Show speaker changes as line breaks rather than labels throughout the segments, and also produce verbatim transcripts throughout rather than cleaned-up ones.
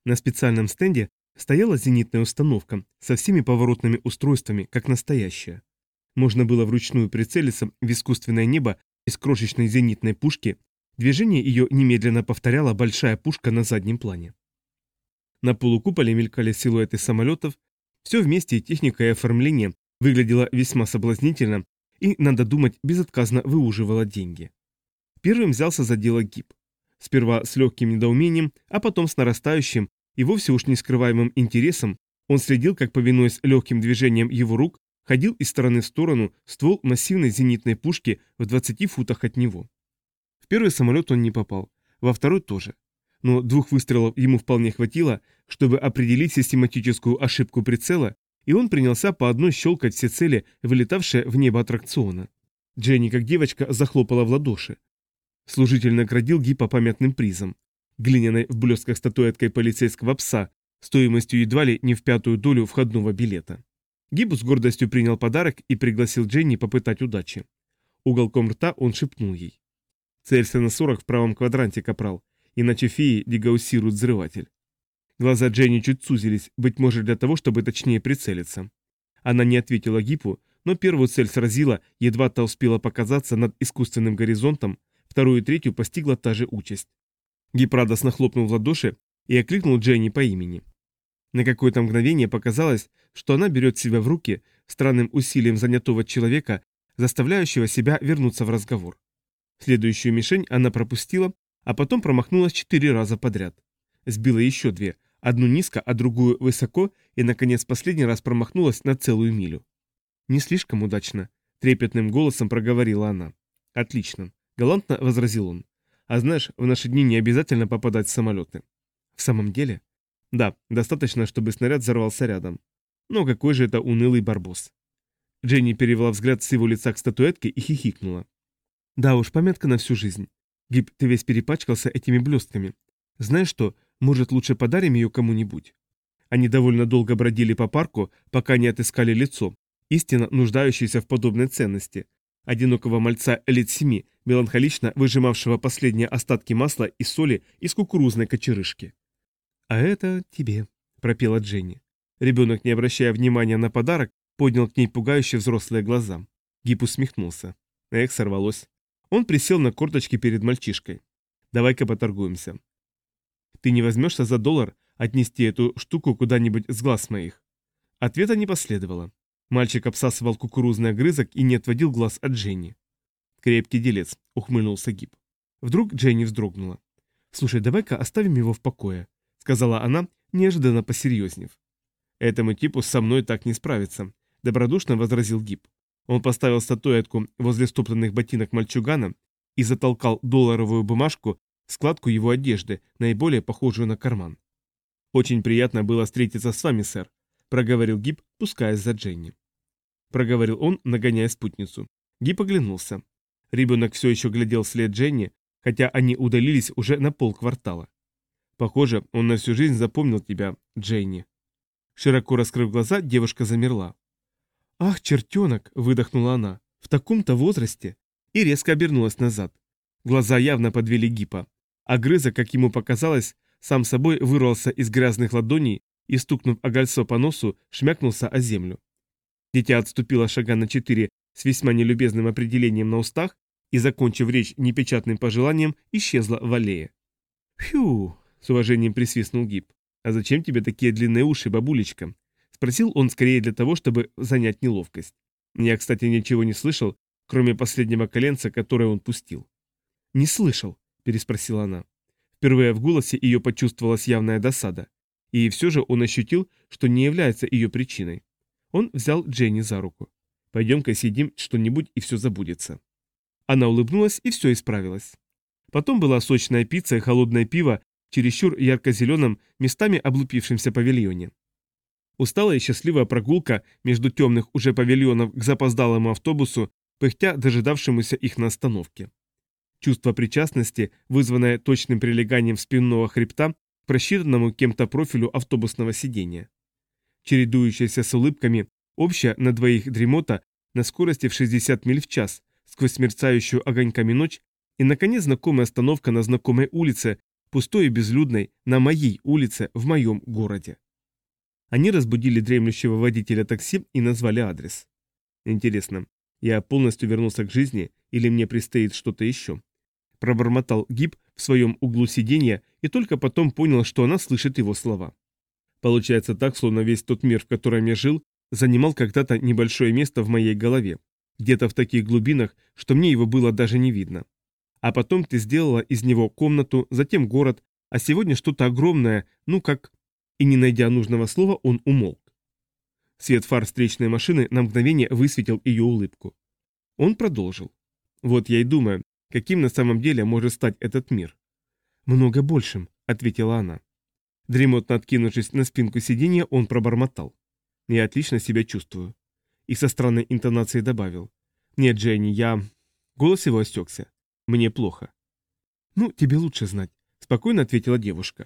На специальном стенде стояла зенитная установка со всеми поворотными устройствами, как настоящая. Можно было вручную прицелиться в искусственное небо из крошечной зенитной пушки, движение ее немедленно повторяла большая пушка на заднем плане. На полукуполе мелькали силуэты самолетов, все вместе и техника, и оформление выглядело весьма соблазнительно и, надо думать, безотказно выуживало деньги. Первым взялся за дело Гиб. Сперва с легким недоумением, а потом с нарастающим и вовсе уж не скрываемым интересом он следил, как, повинуясь легким движением его рук, ходил из стороны в сторону ствол массивной зенитной пушки в двадцати футах от него. В первый самолет он не попал, во второй тоже. Но двух выстрелов ему вполне хватило, чтобы определить систематическую ошибку прицела, и он принялся по одной щелкать все цели, вылетавшие в небо аттракциона. Дженни, как девочка, захлопала в ладоши. Служитель наградил Гипа памятным призом. Глиняной в блестках статуэткой полицейского пса, стоимостью едва ли не в пятую долю входного билета. Гиб с гордостью принял подарок и пригласил Дженни попытать удачи. Уголком рта он шепнул ей: «Целься на сорок в правом квадранте, капрал, иначе феи дегауссируют взрыватель». Глаза Дженни чуть сузились, быть может для того, чтобы точнее прицелиться. Она не ответила Гипу, но первую цель сразила, едва та успела показаться над искусственным горизонтом, вторую и третью постигла та же участь. Гип радостно хлопнул в ладоши и окликнул Дженни по имени. На какое-то мгновение показалось, что она берет себя в руки странным усилием занятого человека, заставляющего себя вернуться в разговор. Следующую мишень она пропустила, а потом промахнулась четыре раза подряд. Сбила еще две, одну низко, а другую высоко, и, наконец, последний раз промахнулась на целую милю. «Не слишком удачно», — трепетным голосом проговорила она. «Отлично», — галантно возразил он. «А знаешь, в наши дни не обязательно попадать в самолеты». «В самом деле?» «Да, достаточно, чтобы снаряд взорвался рядом. Но какой же это унылый барбос». Дженни перевела взгляд с его лица к статуэтке и хихикнула. «Да уж, памятка на всю жизнь. Гиб, ты весь перепачкался этими блестками. Знаешь что, может, лучше подарим ее кому-нибудь?» Они довольно долго бродили по парку, пока не отыскали лицо, истинно нуждающееся в подобной ценности. Одинокого мальца лет семи, меланхолично выжимавшего последние остатки масла и соли из кукурузной кочерышки. «А это тебе», — пропела Дженни. Ребенок, не обращая внимания на подарок, поднял к ней пугающие взрослые глаза. Гип усмехнулся. Эх, сорвалось. Он присел на корточки перед мальчишкой. «Давай-ка поторгуемся. Ты не возьмешься за доллар отнести эту штуку куда-нибудь с глаз моих?» Ответа не последовало. Мальчик обсасывал кукурузный огрызок и не отводил глаз от Дженни. «Крепкий делец», — ухмыльнулся Гип. Вдруг Дженни вздрогнула. «Слушай, давай-ка оставим его в покое», — сказала она, неожиданно посерьезнев. «Этому типу со мной так не справиться», — добродушно возразил Гип. Он поставил статуэтку возле стоптанных ботинок мальчугана и затолкал долларовую бумажку в складку его одежды, наиболее похожую на карман. «Очень приятно было встретиться с вами, сэр», — проговорил Гип, пускаясь за Дженни. Проговорил он, нагоняя спутницу. Гип оглянулся. Ребенок все еще глядел вслед Дженни, хотя они удалились уже на полквартала. «Похоже, он на всю жизнь запомнил тебя, Дженни». Широко раскрыв глаза, девушка замерла. «Ах, чертенок!» — выдохнула она. «В таком-то возрасте!» И резко обернулась назад. Глаза явно подвели Гипа. Огрызок, как ему показалось, сам собой вырвался из грязных ладоней и, стукнув огольцо по носу, шмякнулся о землю. Дитя отступило шага на четыре с весьма нелюбезным определением на устах и, закончив речь непечатным пожеланием, исчезла в аллее. «Фью!» — с уважением присвистнул Гип. «А зачем тебе такие длинные уши, бабулечка?» — спросил он скорее для того, чтобы занять неловкость. Я, кстати, ничего не слышал, кроме последнего коленца, которое он пустил. «Не слышал?» — переспросила она. Впервые в голосе ее почувствовалась явная досада. И все же он ощутил, что не является ее причиной. Он взял Дженни за руку. «Пойдем-ка съедим что-нибудь, и все забудется». Она улыбнулась, и все исправилось. Потом была сочная пицца и холодное пиво в чересчур ярко-зеленом, местами облупившемся павильоне. Усталая и счастливая прогулка между темных уже павильонов к запоздалому автобусу, пыхтя дожидавшемуся их на остановке. Чувство причастности, вызванное точным прилеганием спинного хребта к просчитанному кем-то профилю автобусного сидения. Чередующаяся с улыбками, общая на двоих дремота на скорости в шестьдесят миль в час, сквозь мерцающую огоньками ночь, и, наконец, знакомая остановка на знакомой улице, пустой и безлюдной, на моей улице, в моем городе. Они разбудили дремлющего водителя такси и назвали адрес. Интересно, я полностью вернулся к жизни или мне предстоит что-то еще? Пробормотал Гиб в своем углу сиденья и только потом понял, что она слышит его слова. Получается так, словно весь тот мир, в котором я жил, занимал когда-то небольшое место в моей голове, где-то в таких глубинах, что мне его было даже не видно. А потом ты сделала из него комнату, затем город, а сегодня что-то огромное, ну как... И не найдя нужного слова, он умолк. Свет фар встречной машины на мгновение высветил ее улыбку. Он продолжил. Вот я и думаю, каким на самом деле может стать этот мир. «Много большим», — ответила она. Дремотно откинувшись на спинку сиденья, он пробормотал. «Я отлично себя чувствую». И со странной интонацией добавил. «Нет, Дженни, я...» Голос его осекся. «Мне плохо». «Ну, тебе лучше знать», — спокойно ответила девушка.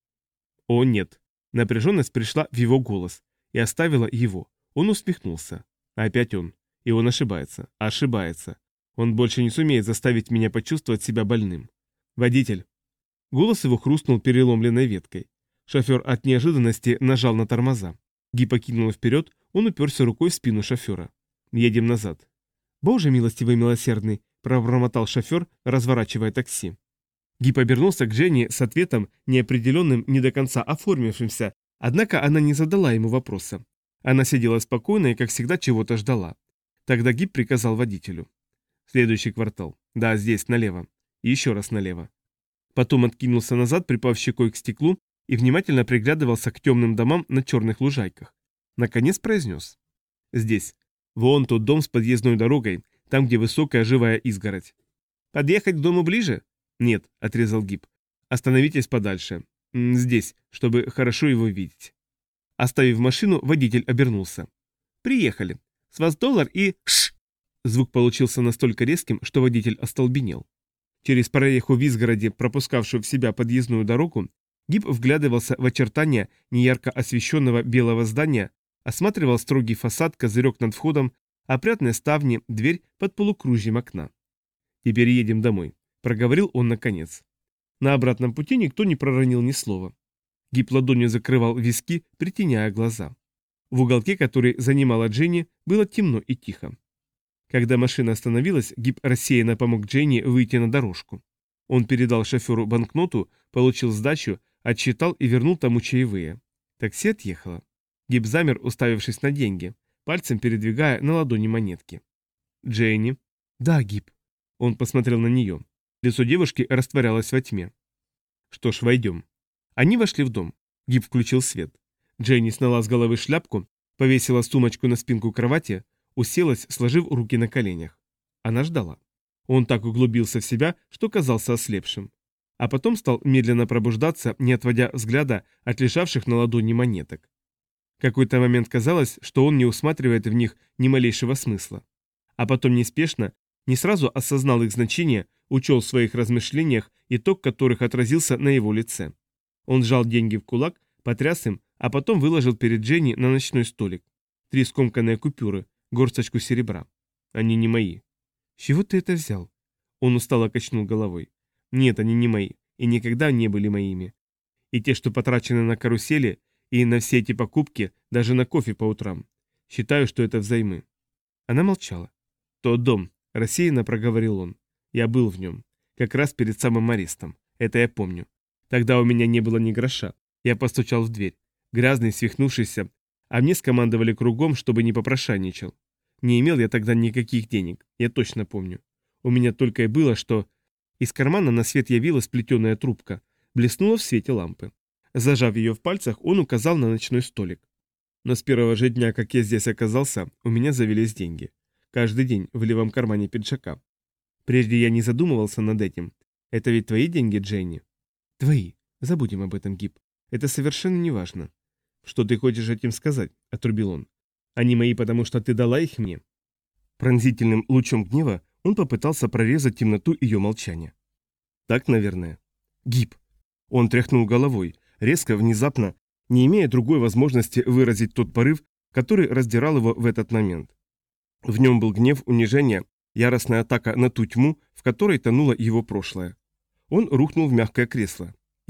«О, нет». Напряженность пришла в его голос и оставила его. Он усмехнулся. Опять он. И он ошибается. Ошибается. Он больше не сумеет заставить меня почувствовать себя больным. «Водитель». Голос его хрустнул переломленной веткой. Шофер от неожиданности нажал на тормоза. Ги покинул вперед, он уперся рукой в спину шофера. «Едем назад». «Боже милостивый милосердный», — пробормотал шофер, разворачивая такси. Гип обернулся к Жене с ответом, неопределенным, не до конца оформившимся, однако она не задала ему вопроса. Она сидела спокойно и, как всегда, чего-то ждала. Тогда Гип приказал водителю. «Следующий квартал. Да, здесь, налево. И еще раз налево». Потом откинулся назад, припав щекой к стеклу, и внимательно приглядывался к темным домам на черных лужайках. Наконец произнес. «Здесь. Вон тот дом с подъездной дорогой, там, где высокая живая изгородь». «Подъехать к дому ближе?» «Нет», — отрезал Гип. «Остановитесь подальше. Здесь, чтобы хорошо его видеть». Оставив машину, водитель обернулся. «Приехали. С вас доллар и... Ш!» Звук получился настолько резким, что водитель остолбенел. Через прореху в изгороди, пропускавшую в себя подъездную дорогу, Гип вглядывался в очертания неярко освещенного белого здания, осматривал строгий фасад, козырек над входом, опрятные ставни, дверь под полукружьем окна. «Теперь едем домой», — проговорил он наконец. На обратном пути никто не проронил ни слова. Гип ладонью закрывал виски, притеняя глаза. В уголке, который занимала Дженни, было темно и тихо. Когда машина остановилась, Гип рассеянно помог Дженни выйти на дорожку. Он передал шоферу банкноту, получил сдачу, отсчитал и вернул тому чаевые. Такси отъехало. Гип замер, уставившись на деньги, пальцем передвигая на ладони монетки. «Дженни?» «Да, Гип». Он посмотрел на нее. Лицо девушки растворялось во тьме. «Что ж, войдем». Они вошли в дом. Гип включил свет. Дженни сняла с головы шляпку, повесила сумочку на спинку кровати, уселась, сложив руки на коленях. Она ждала. Он так углубился в себя, что казался ослепшим. А потом стал медленно пробуждаться, не отводя взгляда от лежавших на ладони монеток. В какой-то момент казалось, что он не усматривает в них ни малейшего смысла. А потом неспешно, не сразу осознал их значение, учел в своих размышлениях итог которых отразился на его лице. Он сжал деньги в кулак, потряс им, а потом выложил перед Дженни на ночной столик. Три скомканные купюры, горсточку серебра. Они не мои. «С чего ты это взял?» Он устало качнул головой. «Нет, они не мои, и никогда не были моими. И те, что потрачены на карусели, и на все эти покупки, даже на кофе по утрам. Считаю, что это взаймы». Она молчала. «Тот дом», — рассеянно проговорил он. «Я был в нем. Как раз перед самым арестом. Это я помню. Тогда у меня не было ни гроша. Я постучал в дверь. Грязный, свихнувшийся. А мне скомандовали кругом, чтобы не попрошайничал. Не имел я тогда никаких денег, я точно помню. У меня только и было, что... Из кармана на свет явилась плетеная трубка. Блеснула в свете лампы. Зажав ее в пальцах, он указал на ночной столик. Но с первого же дня, как я здесь оказался, у меня завелись деньги. Каждый день в левом кармане пиджака. Прежде я не задумывался над этим. Это ведь твои деньги, Дженни? Твои. Забудем об этом, Гип. Это совершенно не важно. Что ты хочешь этим сказать? Отрубил он. Они мои, потому что ты дала их мне. Пронзительным лучом гнева он попытался прорезать темноту ее молчания. Так, наверное. Гип. Он тряхнул головой, резко, внезапно, не имея другой возможности выразить тот порыв, который раздирал его в этот момент. В нем был гнев, унижение, яростная атака на ту тьму, в которой тонуло его прошлое. Он рухнул в мягкое кресло.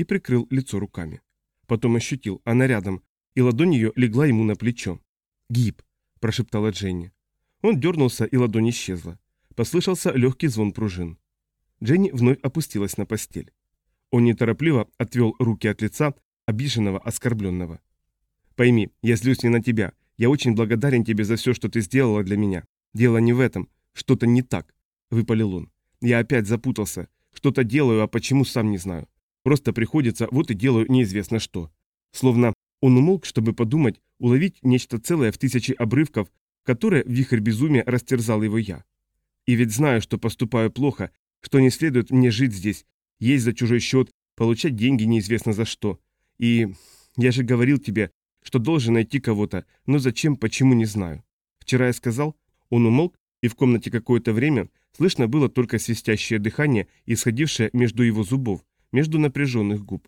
и прикрыл лицо руками. Потом ощутил, она рядом, и ладонь ее легла ему на плечо. «Гиб», – прошептала Дженни. Он дернулся, и ладонь исчезла. Послышался легкий звон пружин. Дженни вновь опустилась на постель. Он неторопливо отвел руки от лица, обиженного, оскорбленного. «Пойми, я злюсь не на тебя. Я очень благодарен тебе за все, что ты сделала для меня. Дело не в этом. Что-то не так», – выпалил он. «Я опять запутался. Что-то делаю, а почему, сам не знаю. Просто приходится, вот и делаю неизвестно что». Словно он умолк, чтобы подумать, уловить нечто целое в тысячи обрывков, которое вихрь безумия растерзал его я. И ведь знаю, что поступаю плохо, что не следует мне жить здесь, есть за чужой счет, получать деньги неизвестно за что. И я же говорил тебе, что должен найти кого-то, но зачем, почему, не знаю. Вчера я сказал, он умолк, и в комнате какое-то время слышно было только свистящее дыхание, исходившее между его зубов, между напряженных губ.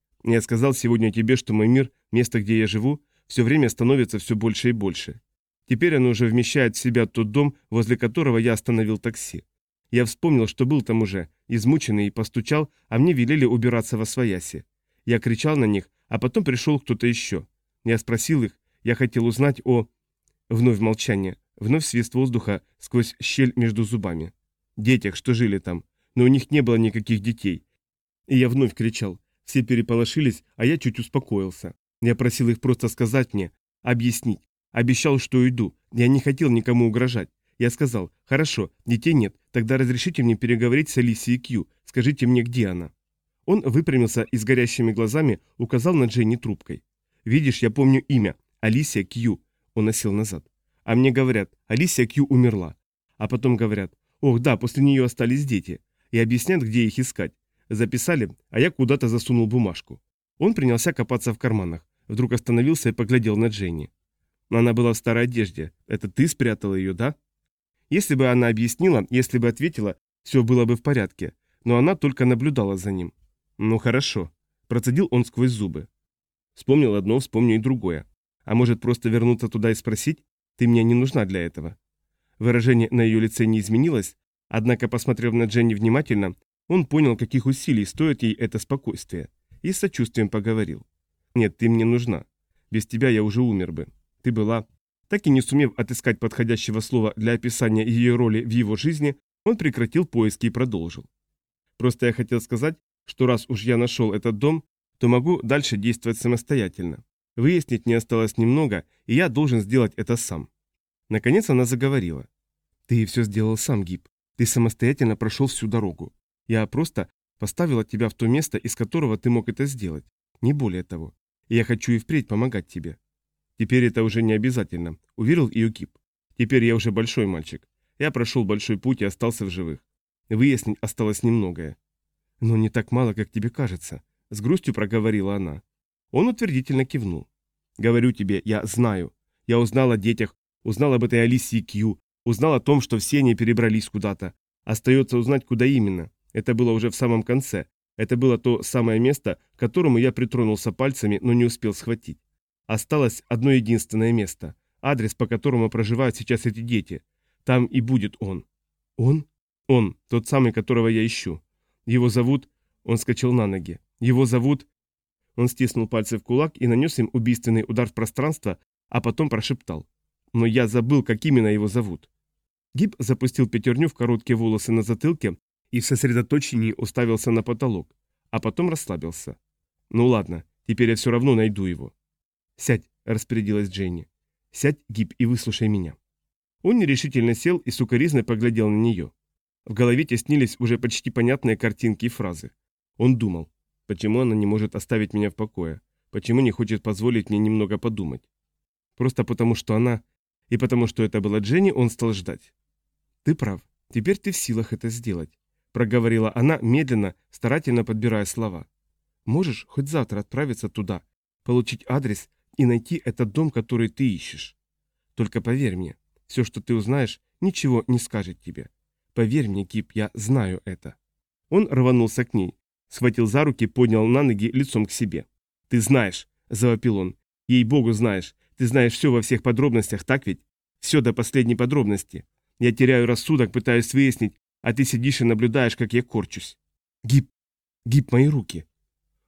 Я сказал сегодня тебе, что мой мир, место, где я живу, все время становится все больше и больше. Теперь оно уже вмещает в себя тот дом, возле которого я остановил такси. Я вспомнил, что был там уже, измученный, и постучал, а мне велели убираться восвояси. Я кричал на них, а потом пришел кто-то еще. Я спросил их, я хотел узнать о... Вновь молчание, вновь свист воздуха сквозь щель между зубами. Детях, что жили там, но у них не было никаких детей. И я вновь кричал. Все переполошились, а я чуть успокоился. Я просил их просто сказать мне, объяснить. Обещал, что уйду. Я не хотел никому угрожать. Я сказал, хорошо, детей нет, тогда разрешите мне переговорить с Алисией Кью. Скажите мне, где она. Он выпрямился и с горящими глазами указал на Дженни трубкой. Видишь, я помню имя. Алисия Кью. Он осел назад. А мне говорят, Алисия Кью умерла. А потом говорят, ох да, после нее остались дети. И объяснят, где их искать. Записали, а я куда-то засунул бумажку. Он принялся копаться в карманах. Вдруг остановился и поглядел на Дженни. Она была в старой одежде. Это ты спрятала ее, да? Если бы она объяснила, если бы ответила, все было бы в порядке. Но она только наблюдала за ним. Ну хорошо. Процедил он сквозь зубы. Вспомнил одно, вспомню и другое. А может просто вернуться туда и спросить? Ты мне не нужна для этого. Выражение на ее лице не изменилось, однако, посмотрев на Дженни внимательно, он понял, каких усилий стоит ей это спокойствие, и с сочувствием поговорил. «Нет, ты мне нужна. Без тебя я уже умер бы. Ты была...» Так и не сумев отыскать подходящего слова для описания ее роли в его жизни, он прекратил поиски и продолжил. «Просто я хотел сказать, что раз уж я нашел этот дом, то могу дальше действовать самостоятельно. Выяснить не осталось немного, и я должен сделать это сам». Наконец она заговорила. «Ты все сделал сам, Гиб. Ты самостоятельно прошел всю дорогу. Я просто поставила тебя в то место, из которого ты мог это сделать. Не более того. И я хочу и впредь помогать тебе». «Теперь это уже не обязательно», — уверил ее Гиб. «Теперь я уже большой мальчик. Я прошел большой путь и остался в живых. Выяснить осталось немногое». «Но не так мало, как тебе кажется», — с грустью проговорила она. Он утвердительно кивнул. «Говорю тебе, я знаю. Я узнал о детях, узнал об этой Алисии Кью, узнал о том, что все они перебрались куда-то. Остается узнать, куда именно. Это было уже в самом конце. Это было то самое место, к которому я притронулся пальцами, но не успел схватить. Осталось одно единственное место. Адрес, по которому проживают сейчас эти дети. Там и будет он». «Он?» «Он, тот самый, которого я ищу. Его зовут...» Он вскочил на ноги. «Его зовут...» Он стиснул пальцы в кулак и нанес им убийственный удар в пространство, а потом прошептал. «Но я забыл, как именно его зовут». Гиб запустил пятерню в короткие волосы на затылке и в сосредоточении уставился на потолок, а потом расслабился. «Ну ладно, теперь я все равно найду его». «Сядь», — распорядилась Дженни. «Сядь, Гиб, и выслушай меня». Он нерешительно сел и сукоризно поглядел на нее. В голове теснились уже почти понятные картинки и фразы. Он думал, почему она не может оставить меня в покое, почему не хочет позволить мне немного подумать. Просто потому, что она... И потому, что это была Дженни, он стал ждать. «Ты прав. Теперь ты в силах это сделать», — проговорила она, медленно, старательно подбирая слова. «Можешь хоть завтра отправиться туда, получить адрес и найти этот дом, который ты ищешь. Только поверь мне, все, что ты узнаешь, ничего не скажет тебе. Поверь мне, Кип, я знаю это». Он рванулся к ней, схватил за руки, поднял на ноги лицом к себе. «Ты знаешь», — завопил он, — «ей-богу знаешь. Ты знаешь все во всех подробностях, так ведь? Все до последней подробности. Я теряю рассудок, пытаюсь выяснить, а ты сидишь и наблюдаешь, как я корчусь. Гиб, Гиб, мои руки».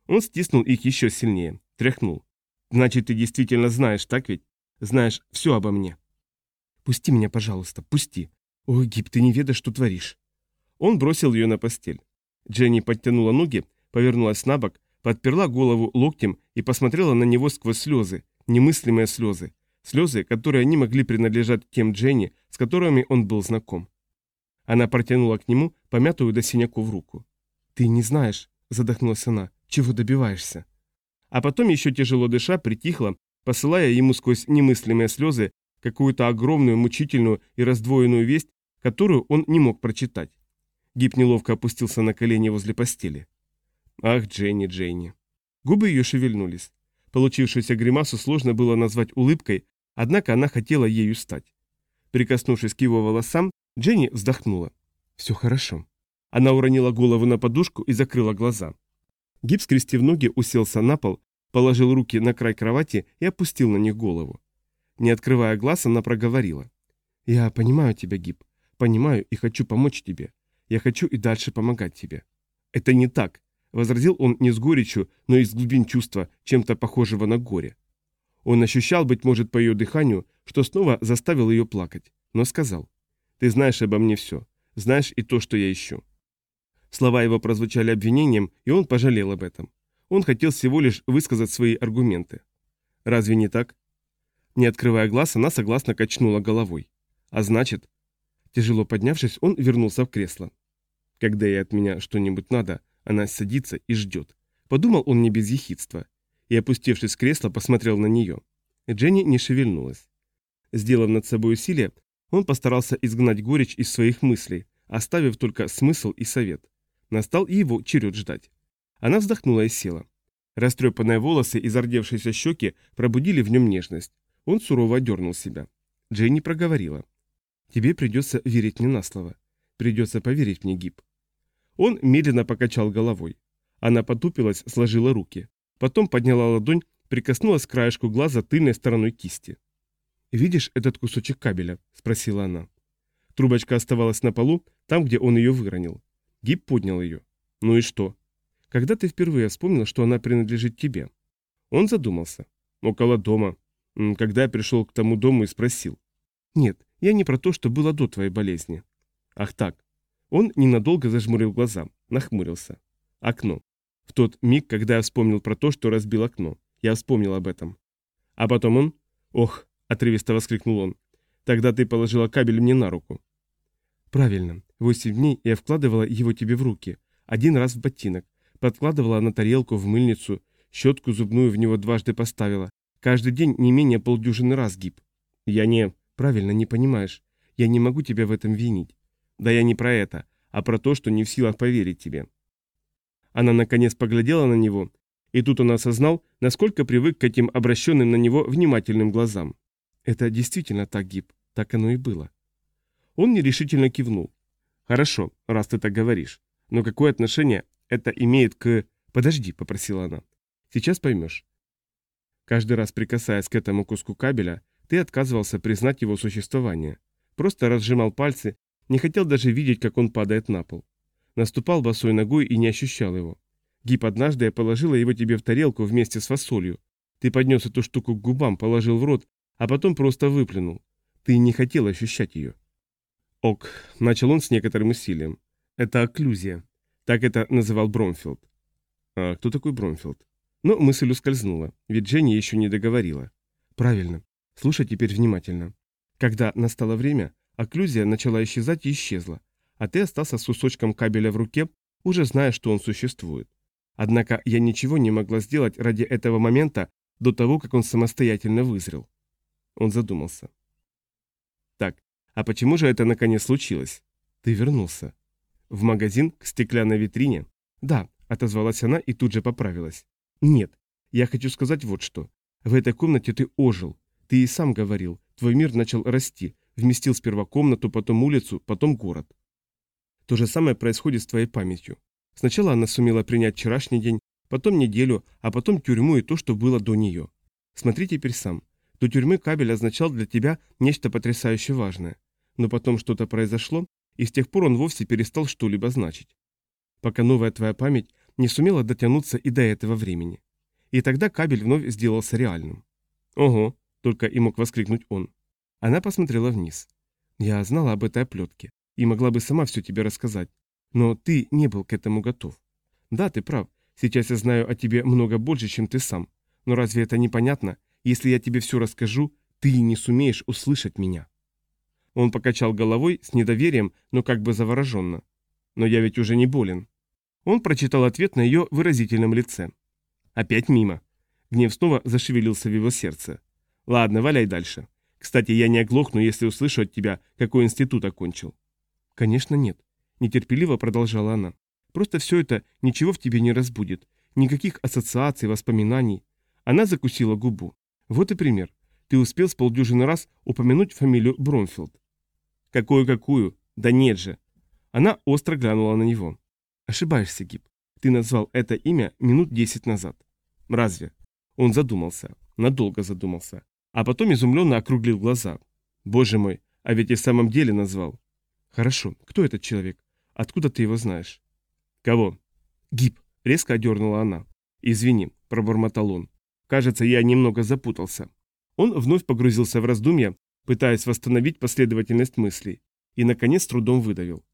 Он стиснул их еще сильнее, тряхнул. «Значит, ты действительно знаешь, так ведь? Знаешь все обо мне». «Пусти меня, пожалуйста, пусти. Ой, Гиб, ты не ведаешь, что творишь». Он бросил ее на постель. Дженни подтянула ноги, повернулась на бок, подперла голову локтем и посмотрела на него сквозь слезы, немыслимые слезы, слезы, которые не могли принадлежать тем Дженни, с которыми он был знаком. Она протянула к нему помятую до синяков руку. «Ты не знаешь», — задохнулась она, — «чего добиваешься?» А потом, еще тяжело дыша, притихла, посылая ему сквозь немыслимые слезы какую-то огромную, мучительную и раздвоенную весть, которую он не мог прочитать. Гиб неловко опустился на колени возле постели. Ах, Дженни, Дженни. Губы ее шевельнулись. Получившуюся гримасу сложно было назвать улыбкой, однако она хотела ею стать. Прикоснувшись к его волосам, Дженни вздохнула. «Все хорошо». Она уронила голову на подушку и закрыла глаза. Гиб, скрестив ноги, уселся на пол, положил руки на край кровати и опустил на них голову. Не открывая глаз, она проговорила. «Я понимаю тебя, Гиб. Понимаю и хочу помочь тебе. Я хочу и дальше помогать тебе». «Это не так», — возразил он не с горечью, но из глубин чувства, чем-то похожего на горе. Он ощущал, быть может, по ее дыханию, что снова заставил ее плакать, но сказал. «Ты знаешь обо мне все. Знаешь и то, что я ищу». Слова его прозвучали обвинением, и он пожалел об этом. Он хотел всего лишь высказать свои аргументы. Разве не так? Не открывая глаз, она согласно качнула головой. А значит... Тяжело поднявшись, он вернулся в кресло. Когда ей от меня что-нибудь надо, она садится и ждет. Подумал он не без ехидства. И, опустившись в кресло, посмотрел на нее. Дженни не шевельнулась. Сделав над собой усилие, он постарался изгнать горечь из своих мыслей, оставив только смысл и совет. Настал и его черед ждать. Она вздохнула и села. Растрепанные волосы и зардевшиеся щеки пробудили в нем нежность. Он сурово одернул себя. Дженни проговорила. «Тебе придется верить мне на слово. Придется поверить мне, Гиб». Он медленно покачал головой. Она потупилась, сложила руки. Потом подняла ладонь, прикоснулась к краешку глаза тыльной стороной кисти. «Видишь этот кусочек кабеля?» – спросила она. Трубочка оставалась на полу, там, где он ее выронил. Гиб поднял ее. «Ну и что?» «Когда ты впервые вспомнил, что она принадлежит тебе?» Он задумался. «Около дома. Когда я пришел к тому дому и спросил». «Нет, я не про то, что было до твоей болезни». «Ах так». Он ненадолго зажмурил глаза, нахмурился. «Окно. В тот миг, когда я вспомнил про то, что разбил окно. Я вспомнил об этом. А потом он... Ох!» — отрывисто воскликнул он. «Тогда ты положила кабель мне на руку». «Правильно. Восемь дней я вкладывала его тебе в руки. Один раз в ботинок. Подкладывала на тарелку, в мыльницу. Щетку зубную в него дважды поставила. Каждый день не менее полдюжины раз, Гиб. Я не... Правильно, не понимаешь. Я не могу тебя в этом винить. Да я не про это, а про то, что не в силах поверить тебе». Она наконец поглядела на него, и тут он осознал, насколько привык к этим обращенным на него внимательным глазам. «Это действительно так, Гиб. Так оно и было». Он нерешительно кивнул. «Хорошо, раз ты так говоришь. Но какое отношение это имеет к...» «Подожди», — попросила она. «Сейчас поймешь». Каждый раз прикасаясь к этому куску кабеля, ты отказывался признать его существование. Просто разжимал пальцы, не хотел даже видеть, как он падает на пол. Наступал босой ногой и не ощущал его. Гиб, однажды я положила его тебе в тарелку вместе с фасолью. Ты поднес эту штуку к губам, положил в рот, а потом просто выплюнул. Ты не хотел ощущать ее. Ок, начал он с некоторым усилием. Это окклюзия. Так это называл Бромфилд. А кто такой Бромфилд? Но мысль ускользнула, ведь Дженни еще не договорила. Правильно. Слушай теперь внимательно. Когда настало время, окклюзия начала исчезать и исчезла, а ты остался с кусочком кабеля в руке, уже зная, что он существует. Однако я ничего не могла сделать ради этого момента до того, как он самостоятельно вызрел. Он задумался. Так, а почему же это наконец случилось? Ты вернулся. В магазин, к стеклянной витрине? Да, отозвалась она и тут же поправилась. Нет, я хочу сказать вот что. В этой комнате ты ожил. Ты и сам говорил, твой мир начал расти, вместил сперва комнату, потом улицу, потом город. То же самое происходит с твоей памятью. Сначала она сумела принять вчерашний день, потом неделю, а потом тюрьму и то, что было до нее. Смотри теперь сам. До тюрьмы кабель означал для тебя нечто потрясающе важное. Но потом что-то произошло, и с тех пор он вовсе перестал что-либо значить. Пока новая твоя память не сумела дотянуться и до этого времени. И тогда кабель вновь сделался реальным. «Ого!» — только и мог воскликнуть он. Она посмотрела вниз. «Я знала об этой оплетке и могла бы сама все тебе рассказать, но ты не был к этому готов. Да, ты прав, сейчас я знаю о тебе много больше, чем ты сам, но разве это непонятно? Если я тебе все расскажу, ты не сумеешь услышать меня». Он покачал головой с недоверием, но как бы завороженно. «Но я ведь уже не болен». Он прочитал ответ на ее выразительном лице. Опять мимо. Гнев снова зашевелился в его сердце. «Ладно, валяй дальше. Кстати, я не оглохну, если услышу от тебя, какой институт окончил». «Конечно нет», — нетерпеливо продолжала она. «Просто все это ничего в тебе не разбудит. Никаких ассоциаций, воспоминаний». Она закусила губу. «Вот и пример. Ты успел с полдюжины раз упомянуть фамилию Бромфилд». «Какую-какую? Да нет же». Она остро глянула на него. «Ошибаешься, Гиб. Ты назвал это имя минут десять назад». «Разве?» Он задумался. Надолго задумался. А потом изумленно округлил глаза. «Боже мой, а ведь и в самом деле назвал». «Хорошо. Кто этот человек? Откуда ты его знаешь?» «Кого?» «Гиб», — резко одернула она. «Извини», — пробормотал он. «Кажется, я немного запутался». Он вновь погрузился в раздумья, пытаясь восстановить последовательность мыслей, и, наконец, с трудом выдавил.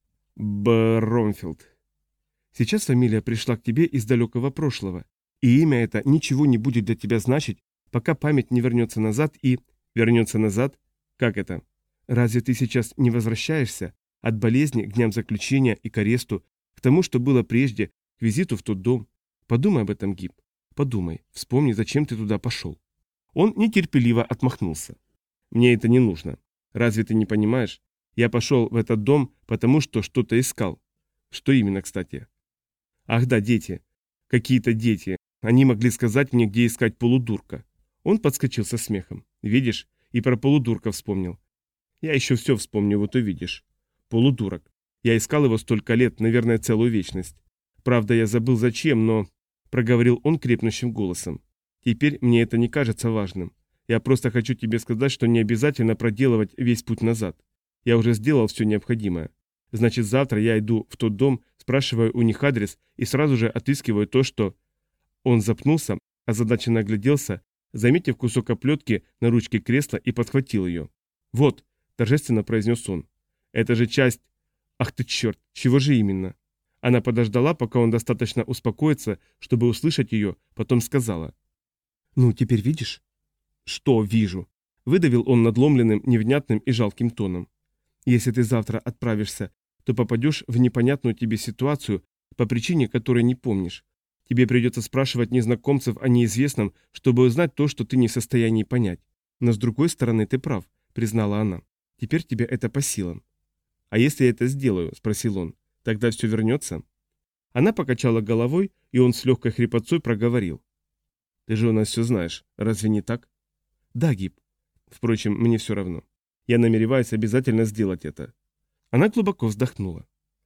«Бромфилд». «Сейчас фамилия пришла к тебе из далекого прошлого, и имя это ничего не будет для тебя значить, пока память не вернется назад и...» «Вернется назад? Как это?» «Разве ты сейчас не возвращаешься от болезни к дням заключения и к аресту, к тому, что было прежде, к визиту в тот дом? Подумай об этом, Гиб. Подумай, вспомни, зачем ты туда пошел». Он нетерпеливо отмахнулся. «Мне это не нужно. Разве ты не понимаешь? Я пошел в этот дом, потому что что-то искал». «Что именно, кстати?» «Ах да, дети. Какие-то дети. Они могли сказать мне, где искать полудурка». Он подскочил со смехом. «Видишь? И про полудурка вспомнил. Я еще все вспомню, вот увидишь. Полудурок. Я искал его столько лет, наверное, целую вечность. Правда, я забыл зачем, но...» Проговорил он крепнущим голосом. «Теперь мне это не кажется важным. Я просто хочу тебе сказать, что не обязательно проделывать весь путь назад. Я уже сделал все необходимое. Значит, завтра я иду в тот дом, спрашиваю у них адрес и сразу же отыскиваю то, что...» Он запнулся, озадаченно огляделся, заметив кусок оплетки на ручке кресла, и подхватил ее. «Вот», — торжественно произнес он, — «это же часть...» «Ах ты черт, чего же именно?» Она подождала, пока он достаточно успокоится, чтобы услышать ее, потом сказала. «Ну, теперь видишь?» «Что вижу?» — выдавил он надломленным, невнятным и жалким тоном. «Если ты завтра отправишься, то попадешь в непонятную тебе ситуацию, по причине которой не помнишь. Тебе придется спрашивать незнакомцев о неизвестном, чтобы узнать то, что ты не в состоянии понять. Но с другой стороны, ты прав», — признала она. «Теперь тебе это по силам». «А если я это сделаю?» — спросил он. «Тогда все вернется?» Она покачала головой, и он с легкой хрипотцой проговорил. «Ты же у нас все знаешь, разве не так?» «Да, Гиб. Впрочем, мне все равно. Я намереваюсь обязательно сделать это». Она глубоко вздохнула.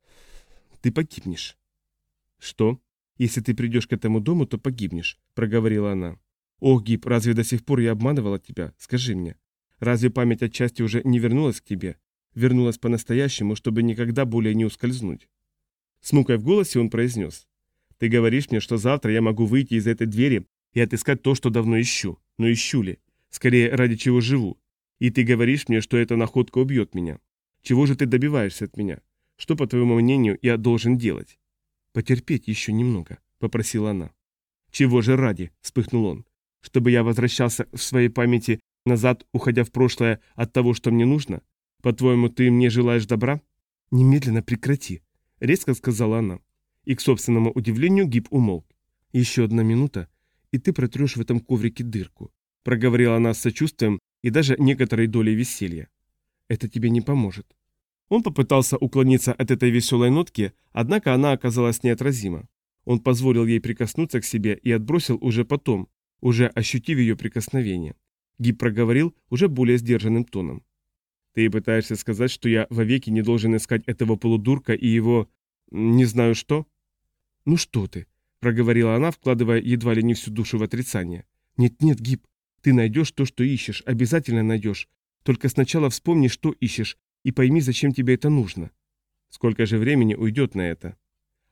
«Ты погибнешь». «Что? Если ты придешь к этому дому, то погибнешь», — проговорила она. «Ох, Гиб, разве до сих пор я обманывала тебя? Скажи мне. Разве память отчасти уже не вернулась к тебе? Вернулась по-настоящему, чтобы никогда более не ускользнуть?» С мукой в голосе он произнес. «Ты говоришь мне, что завтра я могу выйти из этой двери и отыскать то, что давно ищу. Но ищу ли? Скорее, ради чего живу. И ты говоришь мне, что эта находка убьет меня. Чего же ты добиваешься от меня? Что, по твоему мнению, я должен делать?» «Потерпеть еще немного», — попросила она. «Чего же ради?» — вспыхнул он. «Чтобы я возвращался в своей памяти назад, уходя в прошлое от того, что мне нужно? По-твоему, ты мне желаешь добра?» «Немедленно прекрати», — резко сказала она. И к собственному удивлению Гиб умолк. «Еще одна минута, и ты протрешь в этом коврике дырку», — проговорила она с сочувствием и даже некоторой долей веселья. «Это тебе не поможет». Он попытался уклониться от этой веселой нотки, однако она оказалась неотразима. Он позволил ей прикоснуться к себе и отбросил уже потом, уже ощутив ее прикосновение. Гиб проговорил уже более сдержанным тоном. «Ты пытаешься сказать, что я вовеки не должен искать этого полудурка и его... не знаю что?» «Ну что ты?» — проговорила она, вкладывая едва ли не всю душу в отрицание. «Нет-нет, Гиб, ты найдешь то, что ищешь, обязательно найдешь. Только сначала вспомни, что ищешь, и пойми, зачем тебе это нужно». «Сколько же времени уйдет на это?»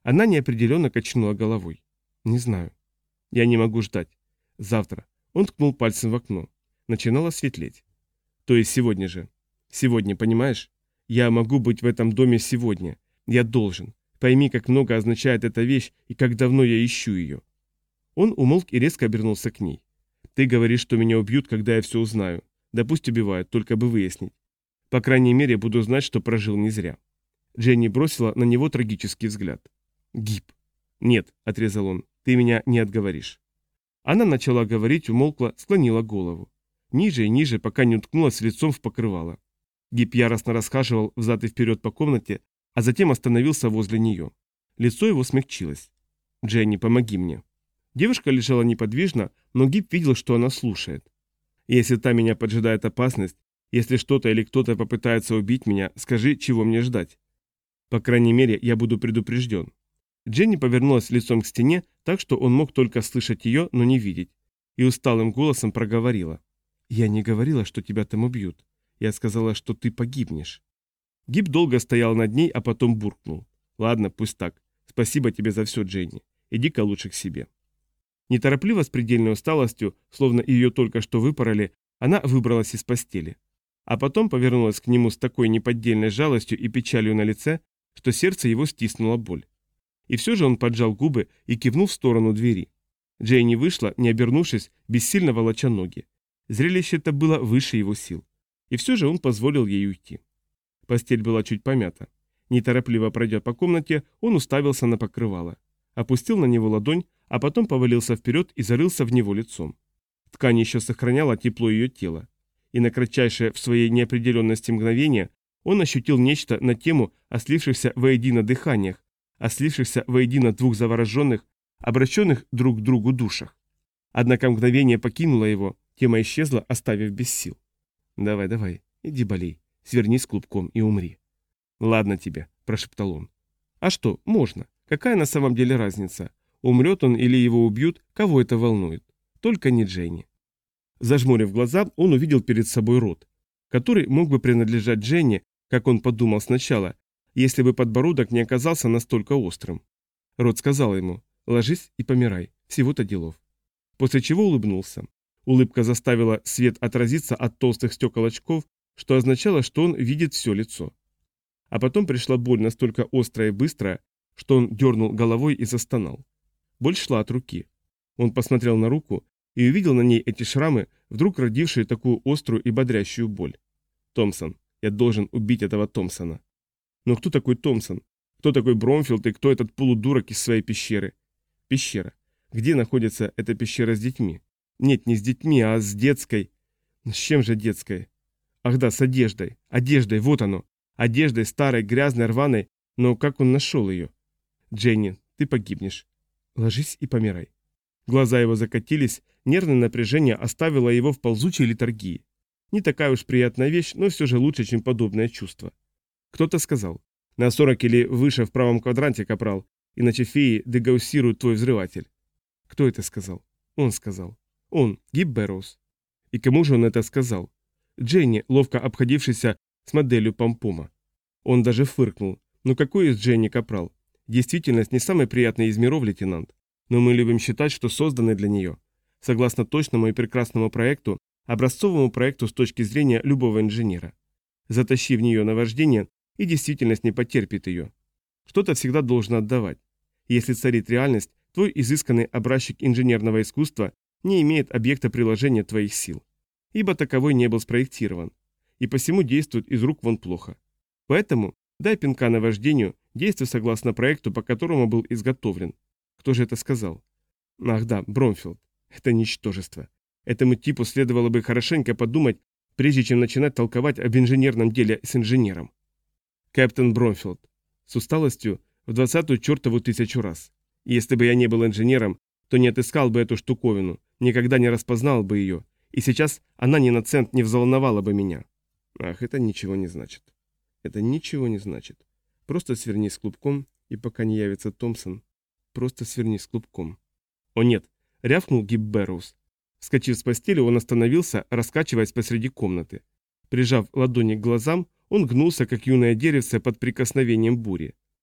Она неопределенно качнула головой. Не знаю. Я не могу ждать. Завтра. Он ткнул пальцем в окно. Начинало светлеть. То есть сегодня же. Сегодня, понимаешь? Я могу быть в этом доме сегодня. Я должен. Пойми, как много означает эта вещь и как давно я ищу ее. Он умолк и резко обернулся к ней. Ты говоришь, что меня убьют, когда я все узнаю. Да пусть убивают, только бы выяснить. По крайней мере, буду знать, что прожил не зря. Дженни бросила на него трагический взгляд. Гиб. Нет, отрезал он, ты меня не отговоришь. Она начала говорить, умолкла, склонила голову. Ниже и ниже, пока не уткнулась лицом в покрывало. Гиб яростно расхаживал взад и вперед по комнате, а затем остановился возле нее. Лицо его смягчилось. «Дженни, помоги мне». Девушка лежала неподвижно, но Гиб видел, что она слушает. «Если там меня поджидает опасность, если что-то или кто-то попытается убить меня, скажи, чего мне ждать. По крайней мере, я буду предупрежден». Дженни повернулась лицом к стене, так что он мог только слышать ее, но не видеть, и усталым голосом проговорила. «Я не говорила, что тебя там убьют. Я сказала, что ты погибнешь». Гиб долго стоял над ней, а потом буркнул. «Ладно, пусть так. Спасибо тебе за все, Дженни. Иди-ка лучше к себе». Неторопливо, с предельной усталостью, словно ее только что выпороли, она выбралась из постели. А потом повернулась к нему с такой неподдельной жалостью и печалью на лице, что сердце его стиснула боль. И все же он поджал губы и кивнул в сторону двери. Дженни вышла, не обернувшись, бессильно волоча ноги. Зрелище это было выше его сил. И все же он позволил ей уйти. Постель была чуть помята. Неторопливо пройдя по комнате, он уставился на покрывало. Опустил на него ладонь, а потом повалился вперед и зарылся в него лицом. Ткань еще сохраняла тепло ее тела. И на кратчайшее в своей неопределенности мгновение он ощутил нечто на тему о слившихся воедино дыханиях, о слившихся воедино двух завороженных, обращенных друг к другу душах. Однако мгновение покинуло его, тема исчезла, оставив без сил. «Давай, давай, иди болей, свернись клубком и умри». «Ладно тебе», – прошептал он. «А что, можно. Какая на самом деле разница? Умрет он или его убьют, кого это волнует? Только не Дженни». Зажмурив глаза, он увидел перед собой рот, который мог бы принадлежать Дженни, как он подумал сначала, если бы подбородок не оказался настолько острым. Рот сказал ему: «Ложись и помирай, всего-то делов». После чего улыбнулся. Улыбка заставила свет отразиться от толстых стекол очков, что означало, что он видит все лицо. А потом пришла боль настолько острая и быстрая, что он дернул головой и застонал. Боль шла от руки. Он посмотрел на руку и увидел на ней эти шрамы, вдруг родившие такую острую и бодрящую боль. Томпсон. Я должен убить этого Томпсона. Но кто такой Томпсон? Кто такой Бромфилд и кто этот полудурок из своей пещеры? Пещера. Где находится эта пещера с детьми? Нет, не с детьми, а с детской. С чем же детской? Ах да, с одеждой. Одеждой, вот оно. Одеждой старой, грязной, рваной. Но как он нашел ее? Дженни, ты погибнешь. Ложись и помирай. Глаза его закатились, нервное напряжение оставило его в ползучей летаргии. Не такая уж приятная вещь, но все же лучше, чем подобное чувство. Кто-то сказал: «На сорок или выше в правом квадранте, капрал, иначе феи дегауссируют твой взрыватель». Кто это сказал? Он сказал. Он, Гиб Бэрроуз. И кому же он это сказал? Дженни, ловко обходившийся с моделью помпома. Он даже фыркнул. Ну какой из Дженни капрал? Действительность не самый приятный из миров, лейтенант. Но мы любим считать, что созданы для нее. Согласно точному и прекрасному проекту, образцовому проекту с точки зрения любого инженера. Затащи в нее наваждение, и действительность не потерпит ее. Кто-то всегда должен отдавать. Если царит реальность, твой изысканный образчик инженерного искусства не имеет объекта приложения твоих сил. Ибо таковой не был спроектирован. И посему действует из рук вон плохо. Поэтому дай пинка наваждению, действуй согласно проекту, по которому был изготовлен. Кто же это сказал? Ах да, Бромфилд. Это ничтожество. Этому типу следовало бы хорошенько подумать, прежде чем начинать толковать об инженерном деле с инженером. Капитан Бромфилд. С усталостью в двадцатую чертову тысячу раз. Если бы я не был инженером, то не отыскал бы эту штуковину, никогда не распознал бы ее, и сейчас она ни на цент не взволновала бы меня. Ах, это ничего не значит. Это ничего не значит. Просто сверни с клубком, и пока не явится Томпсон, просто сверни с клубком. О нет, рявкнул Гиб Бэрроуз. Вскочив с постели, он остановился, раскачиваясь посреди комнаты. Прижав ладони к глазам, он гнулся, как юное деревце под прикосновением бури.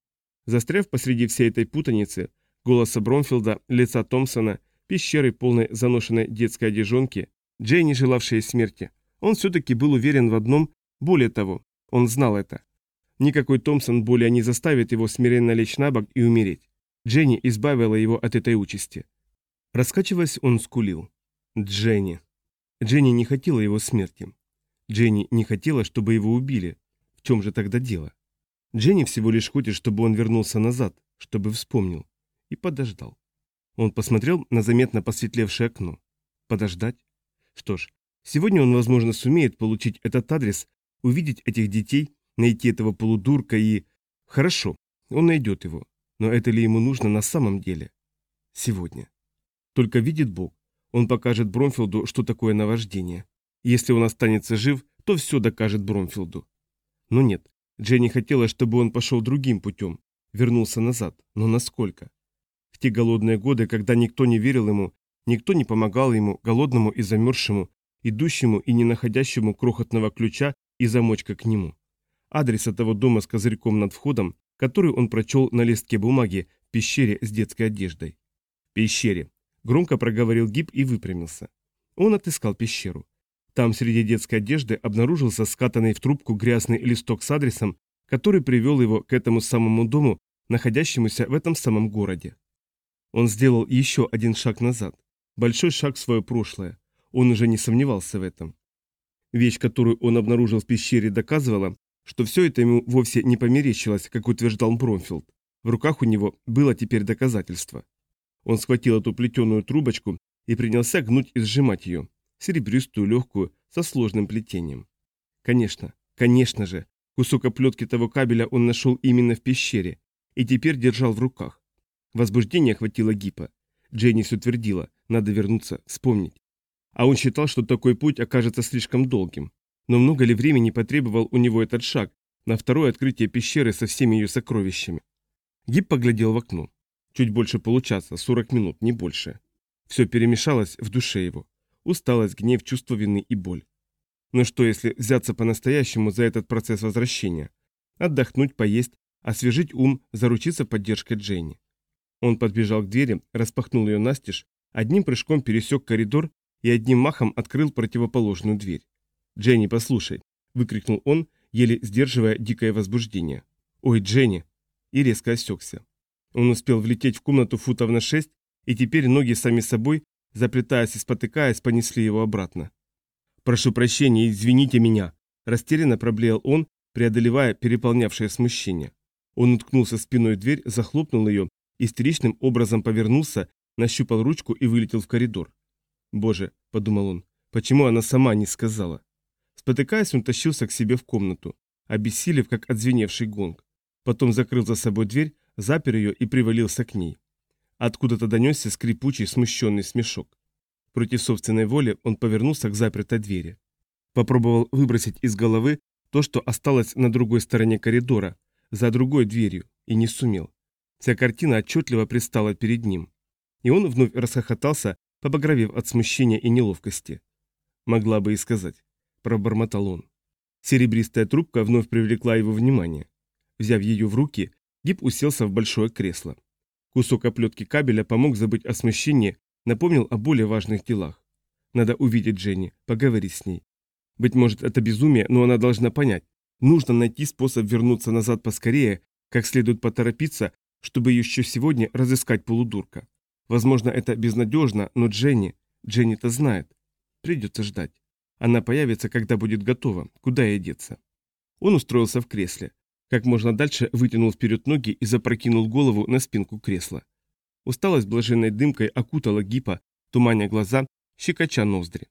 Застряв посреди всей этой путаницы, голоса Бромфилда, лица Томпсона, пещеры полной заношенной детской одежонки, Дженни, желавшей смерти, он все-таки был уверен в одном, более того, он знал это. Никакой Томпсон более не заставит его смиренно лечь на бок и умереть. Дженни избавила его от этой участи. Раскачиваясь, он скулил. Дженни. Дженни не хотела его смерти. Дженни не хотела, чтобы его убили. В чем же тогда дело? Дженни всего лишь хочет, чтобы он вернулся назад, чтобы вспомнил. И подождал. Он посмотрел на заметно посветлевшее окно. Подождать? Что ж, сегодня он, возможно, сумеет получить этот адрес, увидеть этих детей, найти этого полудурка и... Хорошо, он найдет его. Но это ли ему нужно на самом деле? Сегодня. Только видит Бог. Он покажет Бромфилду, что такое наваждение. Если он останется жив, то все докажет Бромфилду. Но нет, Дженни хотела, чтобы он пошел другим путем, вернулся назад. Но насколько? В те голодные годы, когда никто не верил ему, никто не помогал ему, голодному и замерзшему, идущему и не находящему крохотного ключа и замочка к нему. Адрес этого дома с козырьком над входом, который он прочел на листке бумаги в пещере с детской одеждой. В пещере. Громко проговорил Гиб и выпрямился. Он отыскал пещеру. Там среди детской одежды обнаружился скатанный в трубку грязный листок с адресом, который привел его к этому самому дому, находящемуся в этом самом городе. Он сделал еще один шаг назад. Большой шаг в свое прошлое. Он уже не сомневался в этом. Вещь, которую он обнаружил в пещере, доказывала, что все это ему вовсе не померещилось, как утверждал Бромфилд. В руках у него было теперь доказательство. Он схватил эту плетеную трубочку и принялся гнуть и сжимать ее, серебристую, легкую, со сложным плетением. Конечно, конечно же, кусок оплетки того кабеля он нашел именно в пещере и теперь держал в руках. Возбуждение охватило Гипа. Дженни все твердила, надо вернуться, вспомнить. А он считал, что такой путь окажется слишком долгим. Но много ли времени потребовал у него этот шаг на второе открытие пещеры со всеми ее сокровищами? Гип поглядел в окно. Чуть больше получаса, сорок минут, не больше. Все перемешалось в душе его. Усталость, гнев, чувство вины и боль. Но что, если взяться по-настоящему за этот процесс возвращения? Отдохнуть, поесть, освежить ум, заручиться поддержкой Дженни. Он подбежал к двери, распахнул ее настежь, одним прыжком пересек коридор и одним махом открыл противоположную дверь. «Дженни, послушай!» – выкрикнул он, еле сдерживая дикое возбуждение. «Ой, Дженни!» И резко осекся. Он успел влететь в комнату футов на шесть, и теперь ноги сами собой, заплетаясь и спотыкаясь, понесли его обратно. «Прошу прощения, извините меня!» – растерянно проблеял он, преодолевая переполнявшее смущение. Он уткнулся спиной в дверь, захлопнул ее, истеричным образом повернулся, нащупал ручку и вылетел в коридор. «Боже!» – подумал он. «Почему она сама не сказала?» Спотыкаясь, он тащился к себе в комнату, обессилев, как отзвеневший гонг. Потом закрыл за собой дверь, запер ее и привалился к ней. Откуда-то донесся скрипучий, смущенный смешок. Против собственной воли он повернулся к запертой двери. Попробовал выбросить из головы то, что осталось на другой стороне коридора, за другой дверью, и не сумел. Вся картина отчетливо предстала перед ним. И он вновь расхохотался, побагровев от смущения и неловкости. «Могла бы и сказать», – пробормотал он. Серебристая трубка вновь привлекла его внимание. Взяв ее в руки, Гиб уселся в большое кресло. Кусок оплетки кабеля помог забыть о смущении, напомнил о более важных делах. Надо увидеть Дженни, поговорить с ней. Быть может, это безумие, но она должна понять. Нужно найти способ вернуться назад поскорее, как следует поторопиться, чтобы еще сегодня разыскать полудурка. Возможно, это безнадежно, но Дженни... Дженни-то знает. Придется ждать. Она появится, когда будет готова. Куда ей деться? Он устроился в кресле. Как можно дальше вытянул вперед ноги и запрокинул голову на спинку кресла. Усталость блаженной дымкой окутала Гипа, туманя глаза, щекоча ноздри.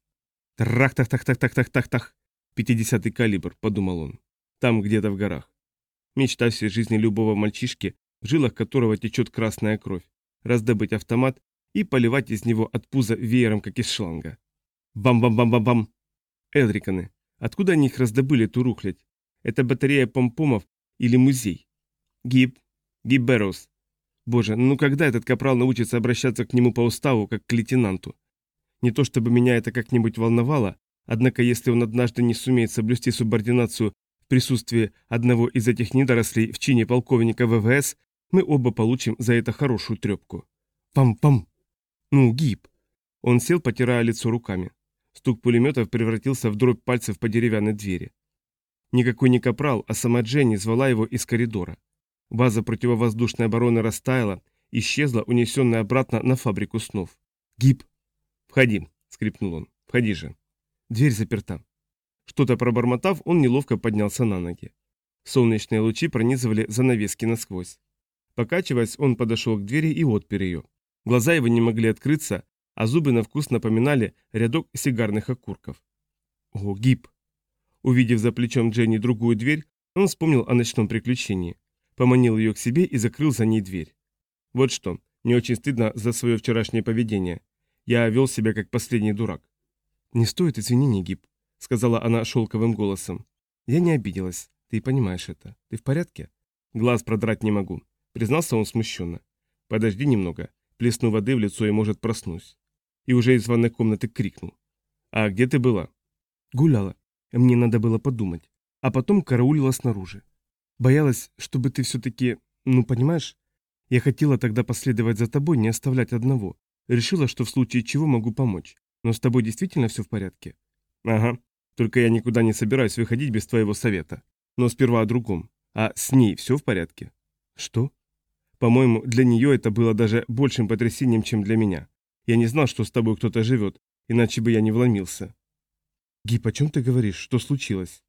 «Трах-тах-тах-тах-тах-тах-тах! Пятидесятый калибр», — подумал он. Там, где-то в горах. Мечта всей жизни любого мальчишки, в жилах которого течет красная кровь. Раздобыть автомат и поливать из него от пуза веером, как из шланга. Бам-бам-бам-бам-бам! Элриканы. Откуда они их раздобыли, эту рухлядь? Это батарея помпомов или музей? Гиб. Гиб Бэрроуз. Боже, ну когда этот капрал научится обращаться к нему по уставу, как к лейтенанту? Не то чтобы меня это как-нибудь волновало, однако если он однажды не сумеет соблюсти субординацию в присутствии одного из этих недорослей в чине полковника ВВС, Мы оба получим за это хорошую трепку. Пам-пам! Ну, Гиб! Он сел, потирая лицо руками. Стук пулеметов превратился в дробь пальцев по деревянной двери. Никакой не капрал, а сама Дженни звала его из коридора. База противовоздушной обороны растаяла, исчезла, унесенная обратно на фабрику снов. «Гиб!» «Входи!» — скрипнул он. «Входи же!» Дверь заперта. Что-то пробормотав, он неловко поднялся на ноги. Солнечные лучи пронизывали занавески насквозь. Покачиваясь, он подошел к двери и отпер ее. Глаза его не могли открыться, а зубы на вкус напоминали рядок сигарных окурков. «О, Гиб!» Увидев за плечом Дженни другую дверь, он вспомнил о ночном приключении. Поманил ее к себе и закрыл за ней дверь. «Вот что, мне очень стыдно за свое вчерашнее поведение. Я вел себя как последний дурак». «Не стоит извинений, Гиб», — сказала она шелковым голосом. «Я не обиделась. Ты понимаешь это. Ты в порядке?» «Глаз продрать не могу», — признался он смущенно. «Подожди немного. Плесну воды в лицо и, может, проснусь». И уже из ванной комнаты крикнул. «А где ты была?» «Гуляла. Мне надо было подумать. А потом караулила снаружи. Боялась, чтобы ты все-таки... Ну, понимаешь? Я хотела тогда последовать за тобой, не оставлять одного. Решила, что в случае чего могу помочь. Но с тобой действительно все в порядке?» «Ага. Только я никуда не собираюсь выходить без твоего совета. Но сперва о другом. А с ней все в порядке?» «Что?» «По-моему, для нее это было даже большим потрясением, чем для меня. Я не знал, что с тобой кто-то живет, иначе бы я не вломился». «Гип, о чем ты говоришь? Что случилось?»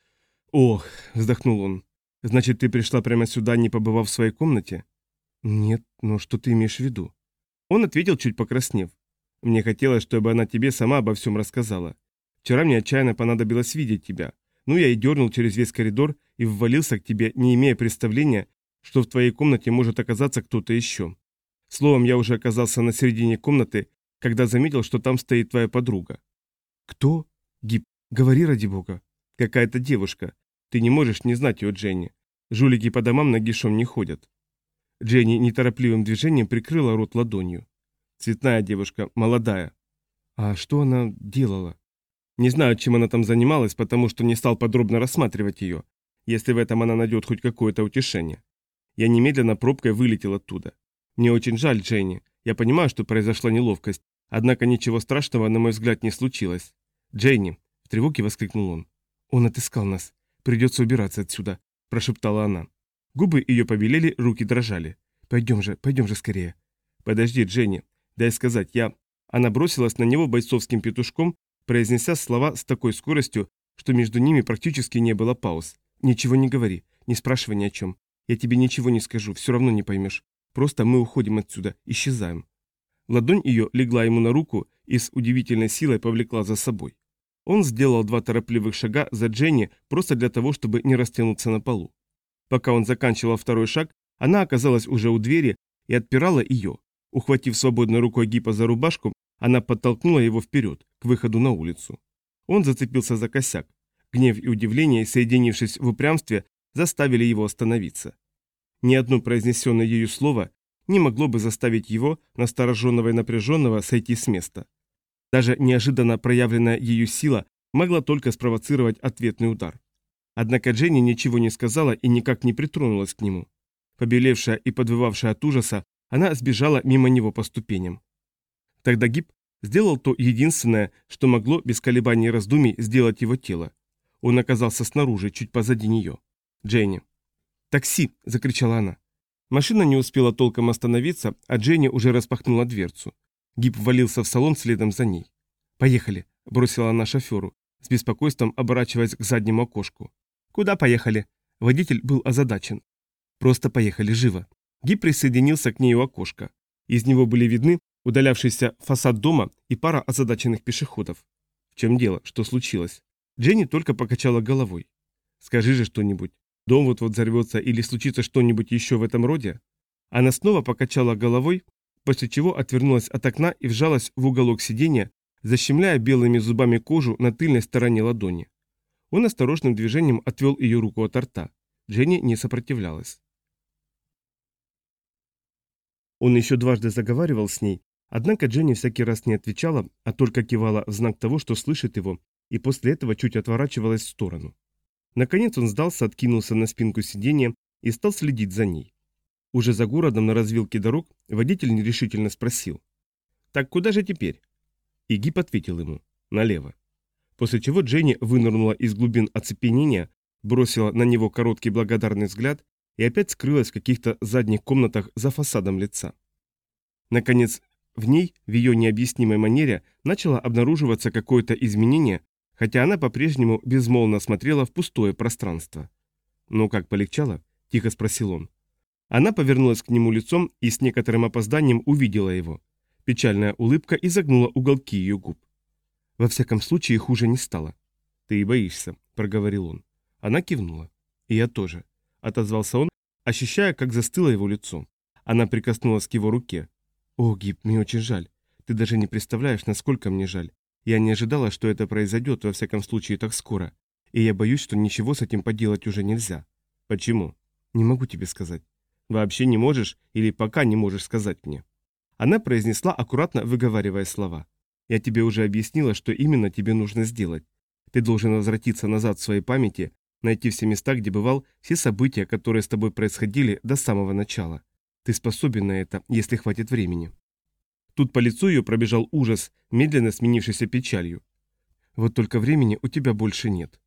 «Ох», — вздохнул он. «Значит, ты пришла прямо сюда, не побывав в своей комнате?» «Нет, но что ты имеешь в виду?» Он ответил, чуть покраснев. «Мне хотелось, чтобы она тебе сама обо всем рассказала. Вчера мне отчаянно понадобилось видеть тебя. Ну, я и дернул через весь коридор и ввалился к тебе, не имея представления, что в твоей комнате может оказаться кто-то еще. Словом, я уже оказался на середине комнаты, когда заметил, что там стоит твоя подруга». «Кто? Гип, говори ради бога». «Какая-то девушка. Ты не можешь не знать ее, Дженни. Жулики по домам нагишом не ходят». Дженни неторопливым движением прикрыла рот ладонью. «Цветная девушка, молодая». «А что она делала?» «Не знаю, чем она там занималась, потому что не стал подробно рассматривать ее, если в этом она найдет хоть какое-то утешение. Я немедленно пробкой вылетел оттуда. Мне очень жаль, Дженни. Я понимаю, что произошла неловкость, однако ничего страшного, на мой взгляд, не случилось. Дженни!» — в тревоге воскликнул он. «Он отыскал нас. Придется убираться отсюда», – прошептала она. Губы ее побелели, руки дрожали. «Пойдем же, пойдем же скорее». «Подожди, Дженни, дай сказать, я...» Она бросилась на него бойцовским петушком, произнеся слова с такой скоростью, что между ними практически не было пауз. «Ничего не говори, не спрашивай ни о чем. Я тебе ничего не скажу, все равно не поймешь. Просто мы уходим отсюда, исчезаем». Ладонь ее легла ему на руку и с удивительной силой повлекла за собой. Он сделал два торопливых шага за Дженни просто для того, чтобы не растянуться на полу. Пока он заканчивал второй шаг, она оказалась уже у двери и отпирала ее. Ухватив свободной рукой Гипа за рубашку, она подтолкнула его вперед, к выходу на улицу. Он зацепился за косяк. Гнев и удивление, соединившись в упрямстве, заставили его остановиться. Ни одно произнесенное ею слово не могло бы заставить его, настороженного и напряженного, сойти с места. Даже неожиданно проявленная ею сила могла только спровоцировать ответный удар. Однако Дженни ничего не сказала и никак не притронулась к нему. Побелевшая и подвывавшая от ужаса, она сбежала мимо него по ступеням. Тогда Гип сделал то единственное, что могло без колебаний и раздумий сделать его тело. Он оказался снаружи, чуть позади нее. «Дженни!» «Такси!» – закричала она. Машина не успела толком остановиться, а Дженни уже распахнула дверцу. Гип ввалился в салон следом за ней. «Поехали», – бросила она шоферу, с беспокойством оборачиваясь к заднему окошку. «Куда поехали?» Водитель был озадачен. «Просто поехали, живо». Гип присоединился к ней у окошка. Из него были видны удалявшийся фасад дома и пара озадаченных пешеходов. «В чем дело? Что случилось?» Дженни только покачала головой. «Скажи же что-нибудь. Дом вот-вот взорвется или случится что-нибудь еще в этом роде?» Она снова покачала головой, после чего отвернулась от окна и вжалась в уголок сиденья, защемляя белыми зубами кожу на тыльной стороне ладони. Он осторожным движением отвел ее руку от рта. Дженни не сопротивлялась. Он еще дважды заговаривал с ней, однако Дженни всякий раз не отвечала, а только кивала в знак того, что слышит его, и после этого чуть отворачивалась в сторону. Наконец он сдался, откинулся на спинку сиденья и стал следить за ней. Уже за городом на развилке дорог водитель нерешительно спросил. «Так куда же теперь?» И Гиб ответил ему. «Налево». После чего Дженни вынырнула из глубин оцепенения, бросила на него короткий благодарный взгляд и опять скрылась в каких-то задних комнатах за фасадом лица. Наконец, в ней, в ее необъяснимой манере, начало обнаруживаться какое-то изменение, хотя она по-прежнему безмолвно смотрела в пустое пространство. «Ну как, полегчало?» – тихо спросил он. Она повернулась к нему лицом и с некоторым опозданием увидела его. Печальная улыбка изогнула уголки ее губ. «Во всяком случае, хуже не стало». «Ты и боишься», – проговорил он. Она кивнула. «И я тоже», – отозвался он, ощущая, как застыло его лицо. Она прикоснулась к его руке. «О, Гиб, мне очень жаль. Ты даже не представляешь, насколько мне жаль. Я не ожидала, что это произойдет, во всяком случае, так скоро. И я боюсь, что ничего с этим поделать уже нельзя». «Почему?» «Не могу тебе сказать». «Вообще не можешь или пока не можешь сказать мне?» Она произнесла, аккуратно выговаривая слова. «Я тебе уже объяснила, что именно тебе нужно сделать. Ты должен возвратиться назад в своей памяти, найти все места, где бывал, все события, которые с тобой происходили до самого начала. Ты способен на это, если хватит времени». Тут по лицу ее пробежал ужас, медленно сменившийся печалью. «Вот только времени у тебя больше нет».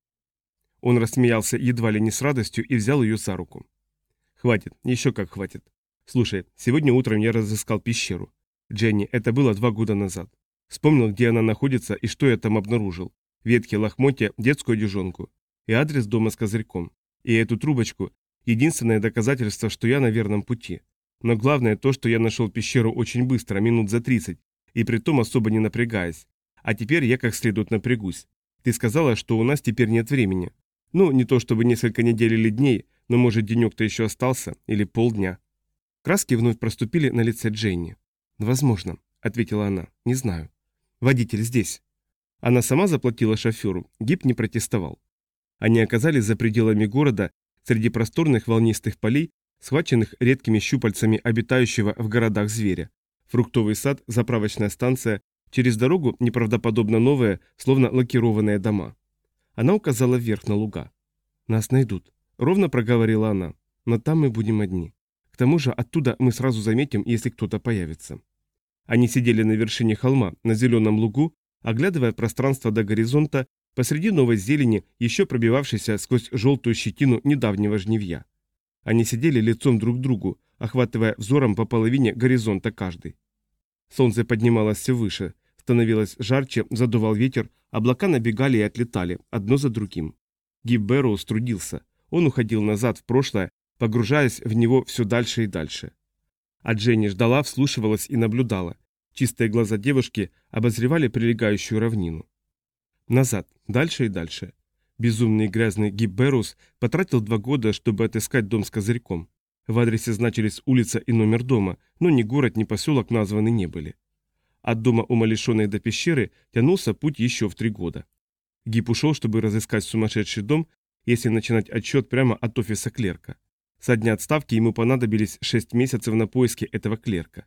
Он рассмеялся едва ли не с радостью и взял ее за руку. «Хватит, еще как хватит. Слушай, сегодня утром я разыскал пещеру. Дженни, это было два года назад. Вспомнил, где она находится и что я там обнаружил. Ветки, лохмотья, детскую одежонку. И адрес дома с козырьком. И эту трубочку. Единственное доказательство, что я на верном пути. Но главное то, что я нашел пещеру очень быстро, минут за тридцать, и притом особо не напрягаясь. А теперь я как следует напрягусь. Ты сказала, что у нас теперь нет времени. Ну, не то чтобы несколько недель или дней, но может денек-то еще остался, или полдня». Краски вновь проступили на лице Дженни. «Возможно», — ответила она, — «не знаю. Водитель здесь». Она сама заплатила шоферу, Гиб не протестовал. Они оказались за пределами города, среди просторных волнистых полей, схваченных редкими щупальцами обитающего в городах зверя. Фруктовый сад, заправочная станция, через дорогу неправдоподобно новые, словно лакированные дома. Она указала вверх на луга. «Нас найдут», — ровно проговорила она, — «но там мы будем одни. К тому же оттуда мы сразу заметим, если кто-то появится». Они сидели на вершине холма, на зеленом лугу, оглядывая пространство до горизонта, посреди новой зелени, еще пробивавшейся сквозь желтую щетину недавнего жнивья. Они сидели лицом друг к другу, охватывая взором по половине горизонта каждый. Солнце поднималось все выше, становилось жарче, задувал ветер, облака набегали и отлетали, одно за другим. Гиб Бэрроуз трудился, он уходил назад в прошлое, погружаясь в него все дальше и дальше. А Дженни ждала, вслушивалась и наблюдала. Чистые глаза девушки обозревали прилегающую равнину. Назад, дальше и дальше. Безумный и грязный Гиб Бэрроуз потратил два года, чтобы отыскать дом с козырьком. В адресе значились улица и номер дома, но ни город, ни поселок названы не были. От дома умалишенной до пещеры тянулся путь еще в три года. Гиб ушел, чтобы разыскать сумасшедший дом, если начинать отчет прямо от офиса клерка. Со дня отставки ему понадобились шесть месяцев на поиски этого клерка.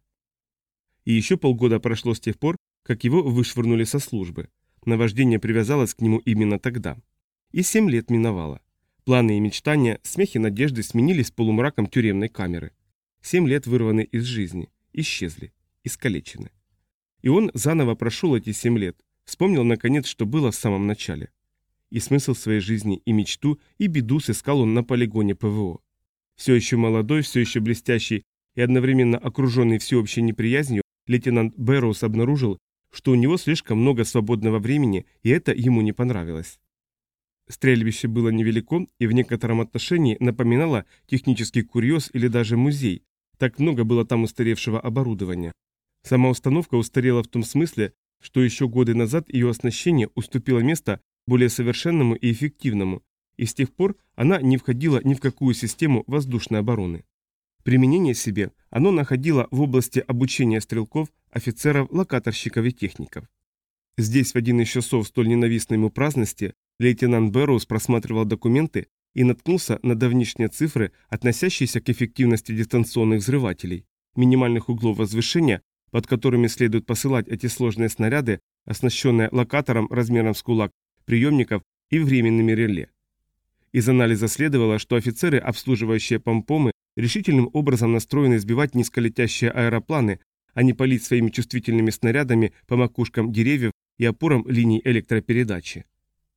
И еще полгода прошло с тех пор, как его вышвырнули со службы. Наваждение привязалось к нему именно тогда. И семь лет миновало. Планы и мечтания, смех и надежды сменились полумраком тюремной камеры. Семь лет вырваны из жизни, исчезли, искалечены. И он заново прошел эти семь лет, вспомнил наконец, что было в самом начале. И смысл своей жизни, и мечту, и беду сыскал он на полигоне ПВО. Все еще молодой, все еще блестящий и одновременно окруженный всеобщей неприязнью, лейтенант Бэрроуз обнаружил, что у него слишком много свободного времени, и это ему не понравилось. Стрельбище было невелико и в некотором отношении напоминало технический курьез или даже музей, так много было там устаревшего оборудования. Сама установка устарела в том смысле, что еще годы назад ее оснащение уступило место более совершенному и эффективному, и с тех пор она не входила ни в какую систему воздушной обороны. Применение себе оно находило в области обучения стрелков, офицеров, локаторщиков и техников. Здесь в один из часов столь ненавистной ему праздности лейтенант Бэрроуз просматривал документы и наткнулся на давнишние цифры, относящиеся к эффективности дистанционных взрывателей, минимальных углов возвышения, под которыми следует посылать эти сложные снаряды, оснащенные локатором размером с кулак, приемников и временными реле. Из анализа следовало, что офицеры, обслуживающие помпомы, решительным образом настроены сбивать низколетящие аэропланы, а не палить своими чувствительными снарядами по макушкам деревьев и опорам линий электропередачи.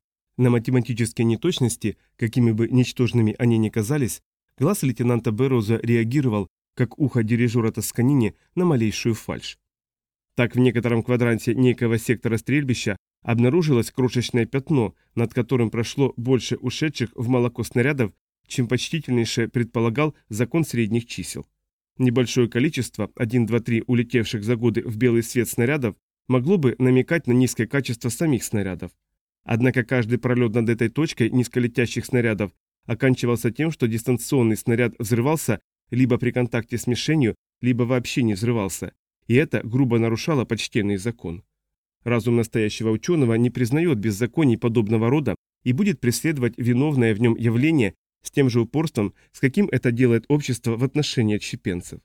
На математические неточности, какими бы ничтожными они ни казались, глаз лейтенанта Бэрроуза реагировал, как ухо дирижера Тосканини на малейшую фальшь. Так в некотором квадранте некого сектора стрельбища обнаружилось крошечное пятно, над которым прошло больше ушедших в молоко снарядов, чем почтительнейше предполагал закон средних чисел. Небольшое количество, один, два, три, улетевших за годы в белый свет снарядов, могло бы намекать на низкое качество самих снарядов. Однако каждый пролет над этой точкой низколетящих снарядов оканчивался тем, что дистанционный снаряд взрывался либо при контакте с мишенью, либо вообще не взрывался, и это грубо нарушало почтенный закон. Разум настоящего ученого не признает беззаконий подобного рода и будет преследовать виновное в нем явление с тем же упорством, с каким это делает общество в отношении отщепенцев.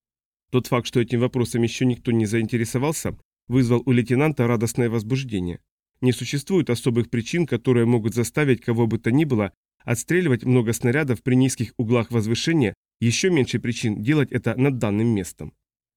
Тот факт, что этим вопросом еще никто не заинтересовался, вызвал у лейтенанта радостное возбуждение. Не существует особых причин, которые могут заставить кого бы то ни было отстреливать много снарядов при низких углах возвышения, еще меньше причин делать это над данным местом.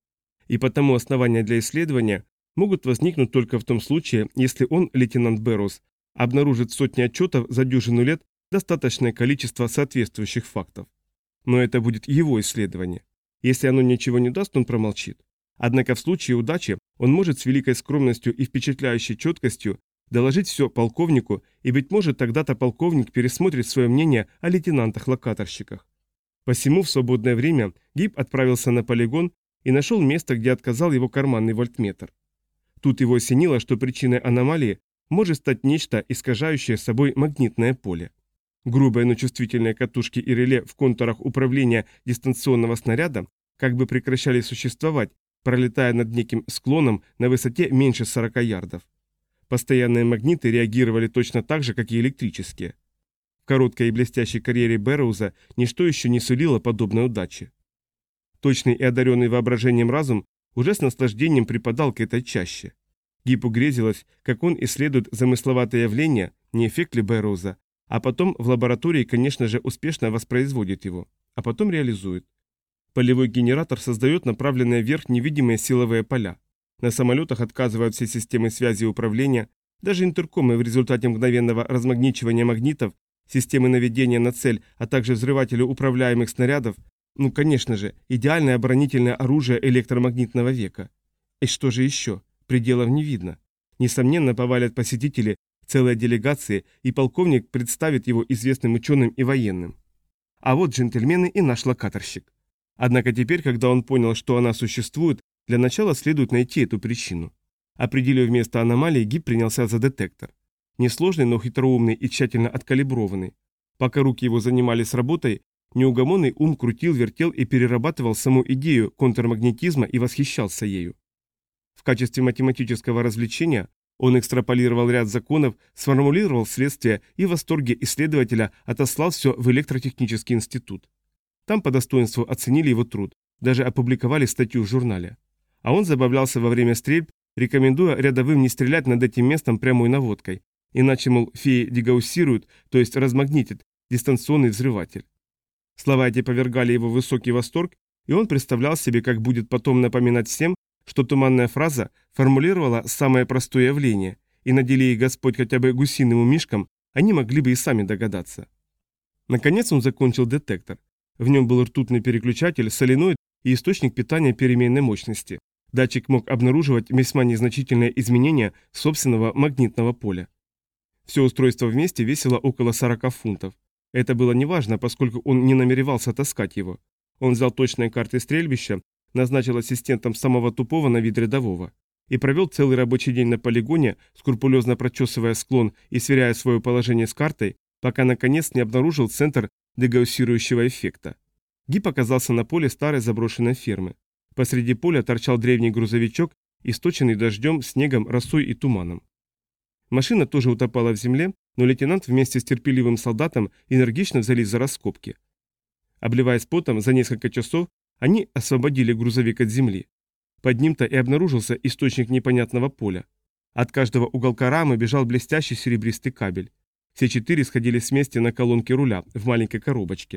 И потому основания для исследования могут возникнуть только в том случае, если он, лейтенант Бэрроуз, обнаружит сотни отчетов за дюжину лет достаточное количество соответствующих фактов. Но это будет его исследование. Если оно ничего не даст, он промолчит. Однако в случае удачи он может с великой скромностью и впечатляющей четкостью доложить все полковнику, и, быть может, тогда-то полковник пересмотрит свое мнение о лейтенантах-локаторщиках. Посему в свободное время Гиб отправился на полигон и нашел место, где отказал его карманный вольтметр. Тут его осенило, что причиной аномалии может стать нечто, искажающее собой магнитное поле. Грубые, но чувствительные катушки и реле в контурах управления дистанционного снаряда как бы прекращали существовать, пролетая над неким склоном на высоте меньше сорока ярдов. Постоянные магниты реагировали точно так же, как и электрические. В короткой и блестящей карьере Бэрроуза ничто еще не сулило подобной удачи. Точный и одаренный воображением разум уже с наслаждением припадал к этой чаще. Гипу грезилось, как он исследует замысловатое явление, не эффект ли Бэрроуза, а потом в лаборатории, конечно же, успешно воспроизводит его, а потом реализует. Полевой генератор создает направленные вверх невидимые силовые поля. На самолетах отказывают все системы связи и управления, даже интеркомы в результате мгновенного размагничивания магнитов, системы наведения на цель, а также взрыватели управляемых снарядов, ну, конечно же, идеальное оборонительное оружие электромагнитного века. И что же еще? Пределов не видно. Несомненно, повалят посетители, целые делегации, и полковник представит его известным ученым и военным. А вот, джентльмены, и наш локаторщик. Однако теперь, когда он понял, что она существует, для начала следует найти эту причину. Определив место аномалии, Гиб принялся за детектор. Несложный, но хитроумный и тщательно откалиброванный. Пока руки его занимались работой, неугомонный ум крутил, вертел и перерабатывал саму идею контрмагнетизма и восхищался ею. В качестве математического развлечения он экстраполировал ряд законов, сформулировал следствия и в восторге исследователя отослал все в электротехнический институт. Там по достоинству оценили его труд, даже опубликовали статью в журнале. А он забавлялся во время стрельб, рекомендуя рядовым не стрелять над этим местом прямой наводкой, иначе, мол, феи дегауссируют, то есть размагнитит, дистанционный взрыватель. Слова эти повергали его в высокий восторг, и он представлял себе, как будет потом напоминать всем, что туманная фраза формулировала самое простое явление, и надели их Господь хотя бы гусиным умишком, они могли бы и сами догадаться. Наконец он закончил детектор. В нем был ртутный переключатель, соленоид и источник питания переменной мощности. Датчик мог обнаруживать весьма незначительные изменения собственного магнитного поля. Все устройство вместе весило около сорока фунтов. Это было неважно, поскольку он не намеревался таскать его. Он взял точные карты стрельбища, назначил ассистентом самого тупого на вид рядового и провел целый рабочий день на полигоне, скрупулезно прочесывая склон и сверяя свое положение с картой, пока наконец не обнаружил центр дегауссирующего эффекта. Гиб оказался на поле старой заброшенной фермы. Посреди поля торчал древний грузовичок, источенный дождем, снегом, росой и туманом. Машина тоже утопала в земле, но лейтенант вместе с терпеливым солдатом энергично взялись за раскопки. Обливаясь потом, за несколько часов они освободили грузовик от земли. Под ним-то и обнаружился источник непонятного поля. От каждого уголка рамы бежал блестящий серебристый кабель. Все четыре сходились вместе на колонке руля в маленькой коробочке.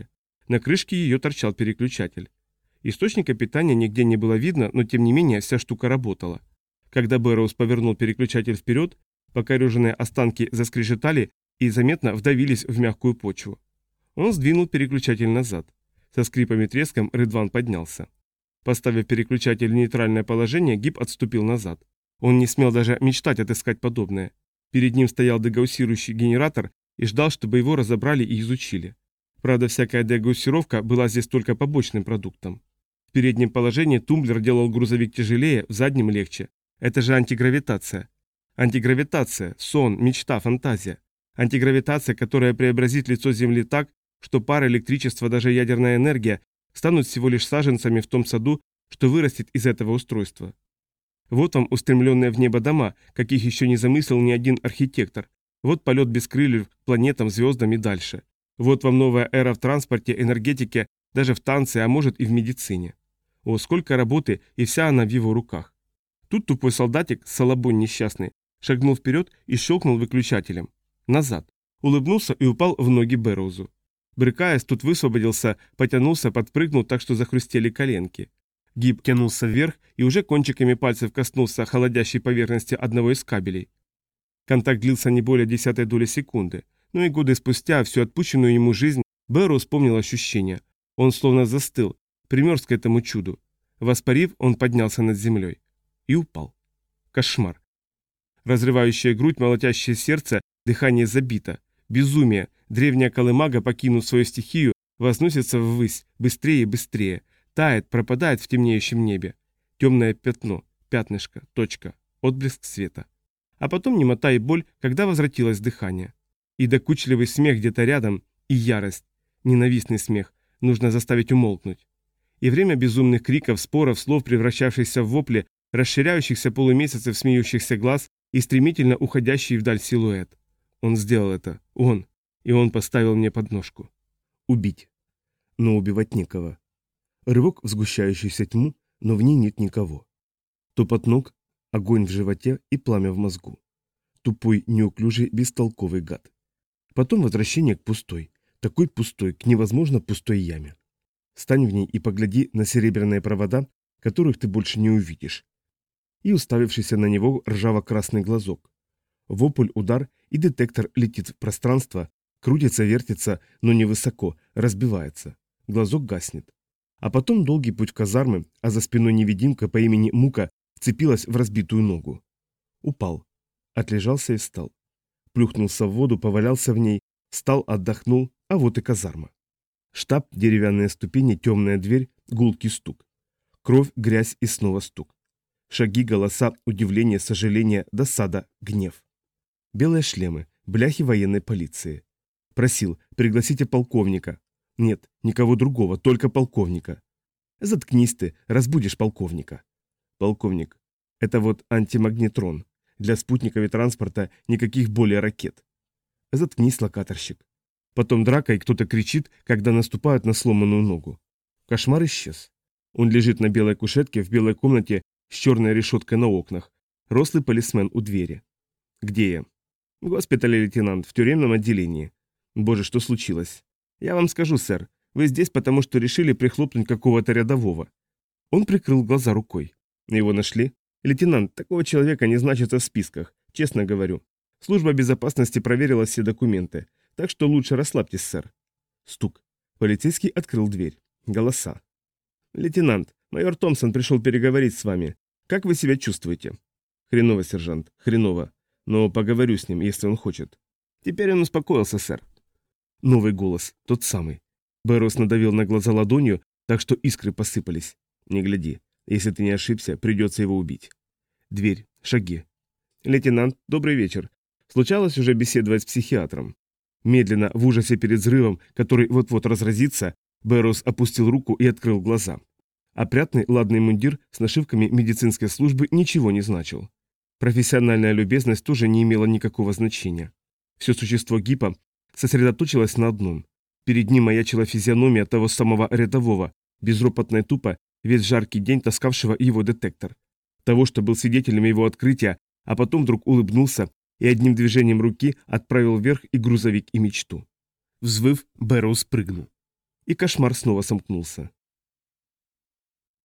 На крышке ее торчал переключатель. Источника питания нигде не было видно, но тем не менее вся штука работала. Когда Бэрроуз повернул переключатель вперед, покореженные останки заскрежетали и заметно вдавились в мягкую почву. Он сдвинул переключатель назад. Со скрипом и треском Рыдван поднялся. Поставив переключатель в нейтральное положение, Гиб отступил назад. Он не смел даже мечтать отыскать подобное. Перед ним стоял дегауссирующий генератор и ждал, чтобы его разобрали и изучили. Правда, всякая дегауссировка была здесь только побочным продуктом. В переднем положении тумблер делал грузовик тяжелее, в заднем легче. Это же антигравитация. Антигравитация, сон, мечта, фантазия. Антигравитация, которая преобразит лицо Земли так, что пар, электричество, даже ядерная энергия станут всего лишь саженцами в том саду, что вырастет из этого устройства. Вот вам устремленные в небо дома, каких еще не замыслил ни один архитектор. Вот полет без крыльев к планетам, звездам и дальше. Вот вам новая эра в транспорте, энергетике, даже в танце, а может и в медицине. О, сколько работы, и вся она в его руках. Тут тупой солдатик, салабонь несчастный, шагнул вперед и щелкнул выключателем. Назад. Улыбнулся и упал в ноги Бэрроузу. Брыкаясь, тут высвободился, потянулся, подпрыгнул так, что захрустели коленки. Гиб тянулся вверх и уже кончиками пальцев коснулся холодящей поверхности одного из кабелей. Контакт длился не более десятой доли секунды, но и годы спустя, всю отпущенную ему жизнь, Бэрроуз вспомнил ощущение. Он словно застыл, примерз к этому чуду. Воспарив, он поднялся над землей. И упал. Кошмар. Разрывающая грудь, молотящее сердце, дыхание забито. Безумие. Древняя колымага, покинув свою стихию, возносится ввысь, быстрее и быстрее. Тает, пропадает в темнеющем небе. Темное пятно, пятнышко, точка, отблеск света. А потом немота и боль, когда возвратилось дыхание. И докучливый смех где-то рядом, и ярость. Ненавистный смех. Нужно заставить умолкнуть. И время безумных криков, споров, слов, превращавшихся в вопли, расширяющихся полумесяцев смеющихся глаз и стремительно уходящий вдаль силуэт. Он сделал это. Он. И он поставил мне подножку. Убить. Но убивать некого. Рывок в сгущающуюся тьму, но в ней нет никого. Топот ног, огонь в животе и пламя в мозгу. Тупой, неуклюжий, бестолковый гад. Потом возвращение к пустой. Такой пустой, к невозможно пустой яме. Встань в ней и погляди на серебряные провода, которых ты больше не увидишь. И уставившийся на него ржаво-красный глазок. Вопль, удар, и детектор летит в пространство, крутится, вертится, но невысоко, разбивается. Глазок гаснет. А потом долгий путь в казармы, а за спиной невидимка по имени Мука вцепилась в разбитую ногу. Упал. Отлежался и встал. Плюхнулся в воду, повалялся в ней, встал, отдохнул, а вот и казарма. Штаб, деревянные ступени, темная дверь, гулкий стук. Кровь, грязь и снова стук. Шаги, голоса, удивление, сожаление, досада, гнев. Белые шлемы, бляхи военной полиции. Просил, пригласите полковника. Нет, никого другого, только полковника. Заткнись ты, разбудишь полковника. Полковник. Это вот антимагнетрон. Для спутников и транспорта никаких более ракет. Заткнись, локаторщик. Потом драка, и кто-то кричит, когда наступают на сломанную ногу. Кошмар исчез. Он лежит на белой кушетке в белой комнате с черной решеткой на окнах. Рослый полисмен у двери. Где я? В госпитале, лейтенант, в тюремном отделении. Боже, что случилось? Я вам скажу, сэр. Вы здесь, потому что решили прихлопнуть какого-то рядового. Он прикрыл глаза рукой. Его нашли? Лейтенант, такого человека не значится в списках, честно говорю. Служба безопасности проверила все документы, так что лучше расслабьтесь, сэр. Стук. Полицейский открыл дверь. Голоса. Лейтенант, майор Томпсон пришел переговорить с вами. Как вы себя чувствуете? Хреново, сержант, хреново. Но поговорю с ним, если он хочет. Теперь он успокоился, сэр. Новый голос, тот самый. Бэрроуз надавил на глаза ладонью, так что искры посыпались. Не гляди. Если ты не ошибся, придется его убить. Дверь, шаги. Лейтенант, добрый вечер. Случалось уже беседовать с психиатром. Медленно, в ужасе перед взрывом, который вот-вот разразится, Бэрроуз опустил руку и открыл глаза. Опрятный ладный мундир с нашивками медицинской службы ничего не значил. Профессиональная любезность тоже не имела никакого значения. Все существо Гипа сосредоточилось на одном. Перед ним маячила физиономия того самого рядового, безропотно и тупо, весь жаркий день таскавшего его детектор. Того, что был свидетелем его открытия, а потом вдруг улыбнулся и одним движением руки отправил вверх и грузовик, и мечту. Взвыв, Бэрроуз прыгнул. и кошмар снова сомкнулся.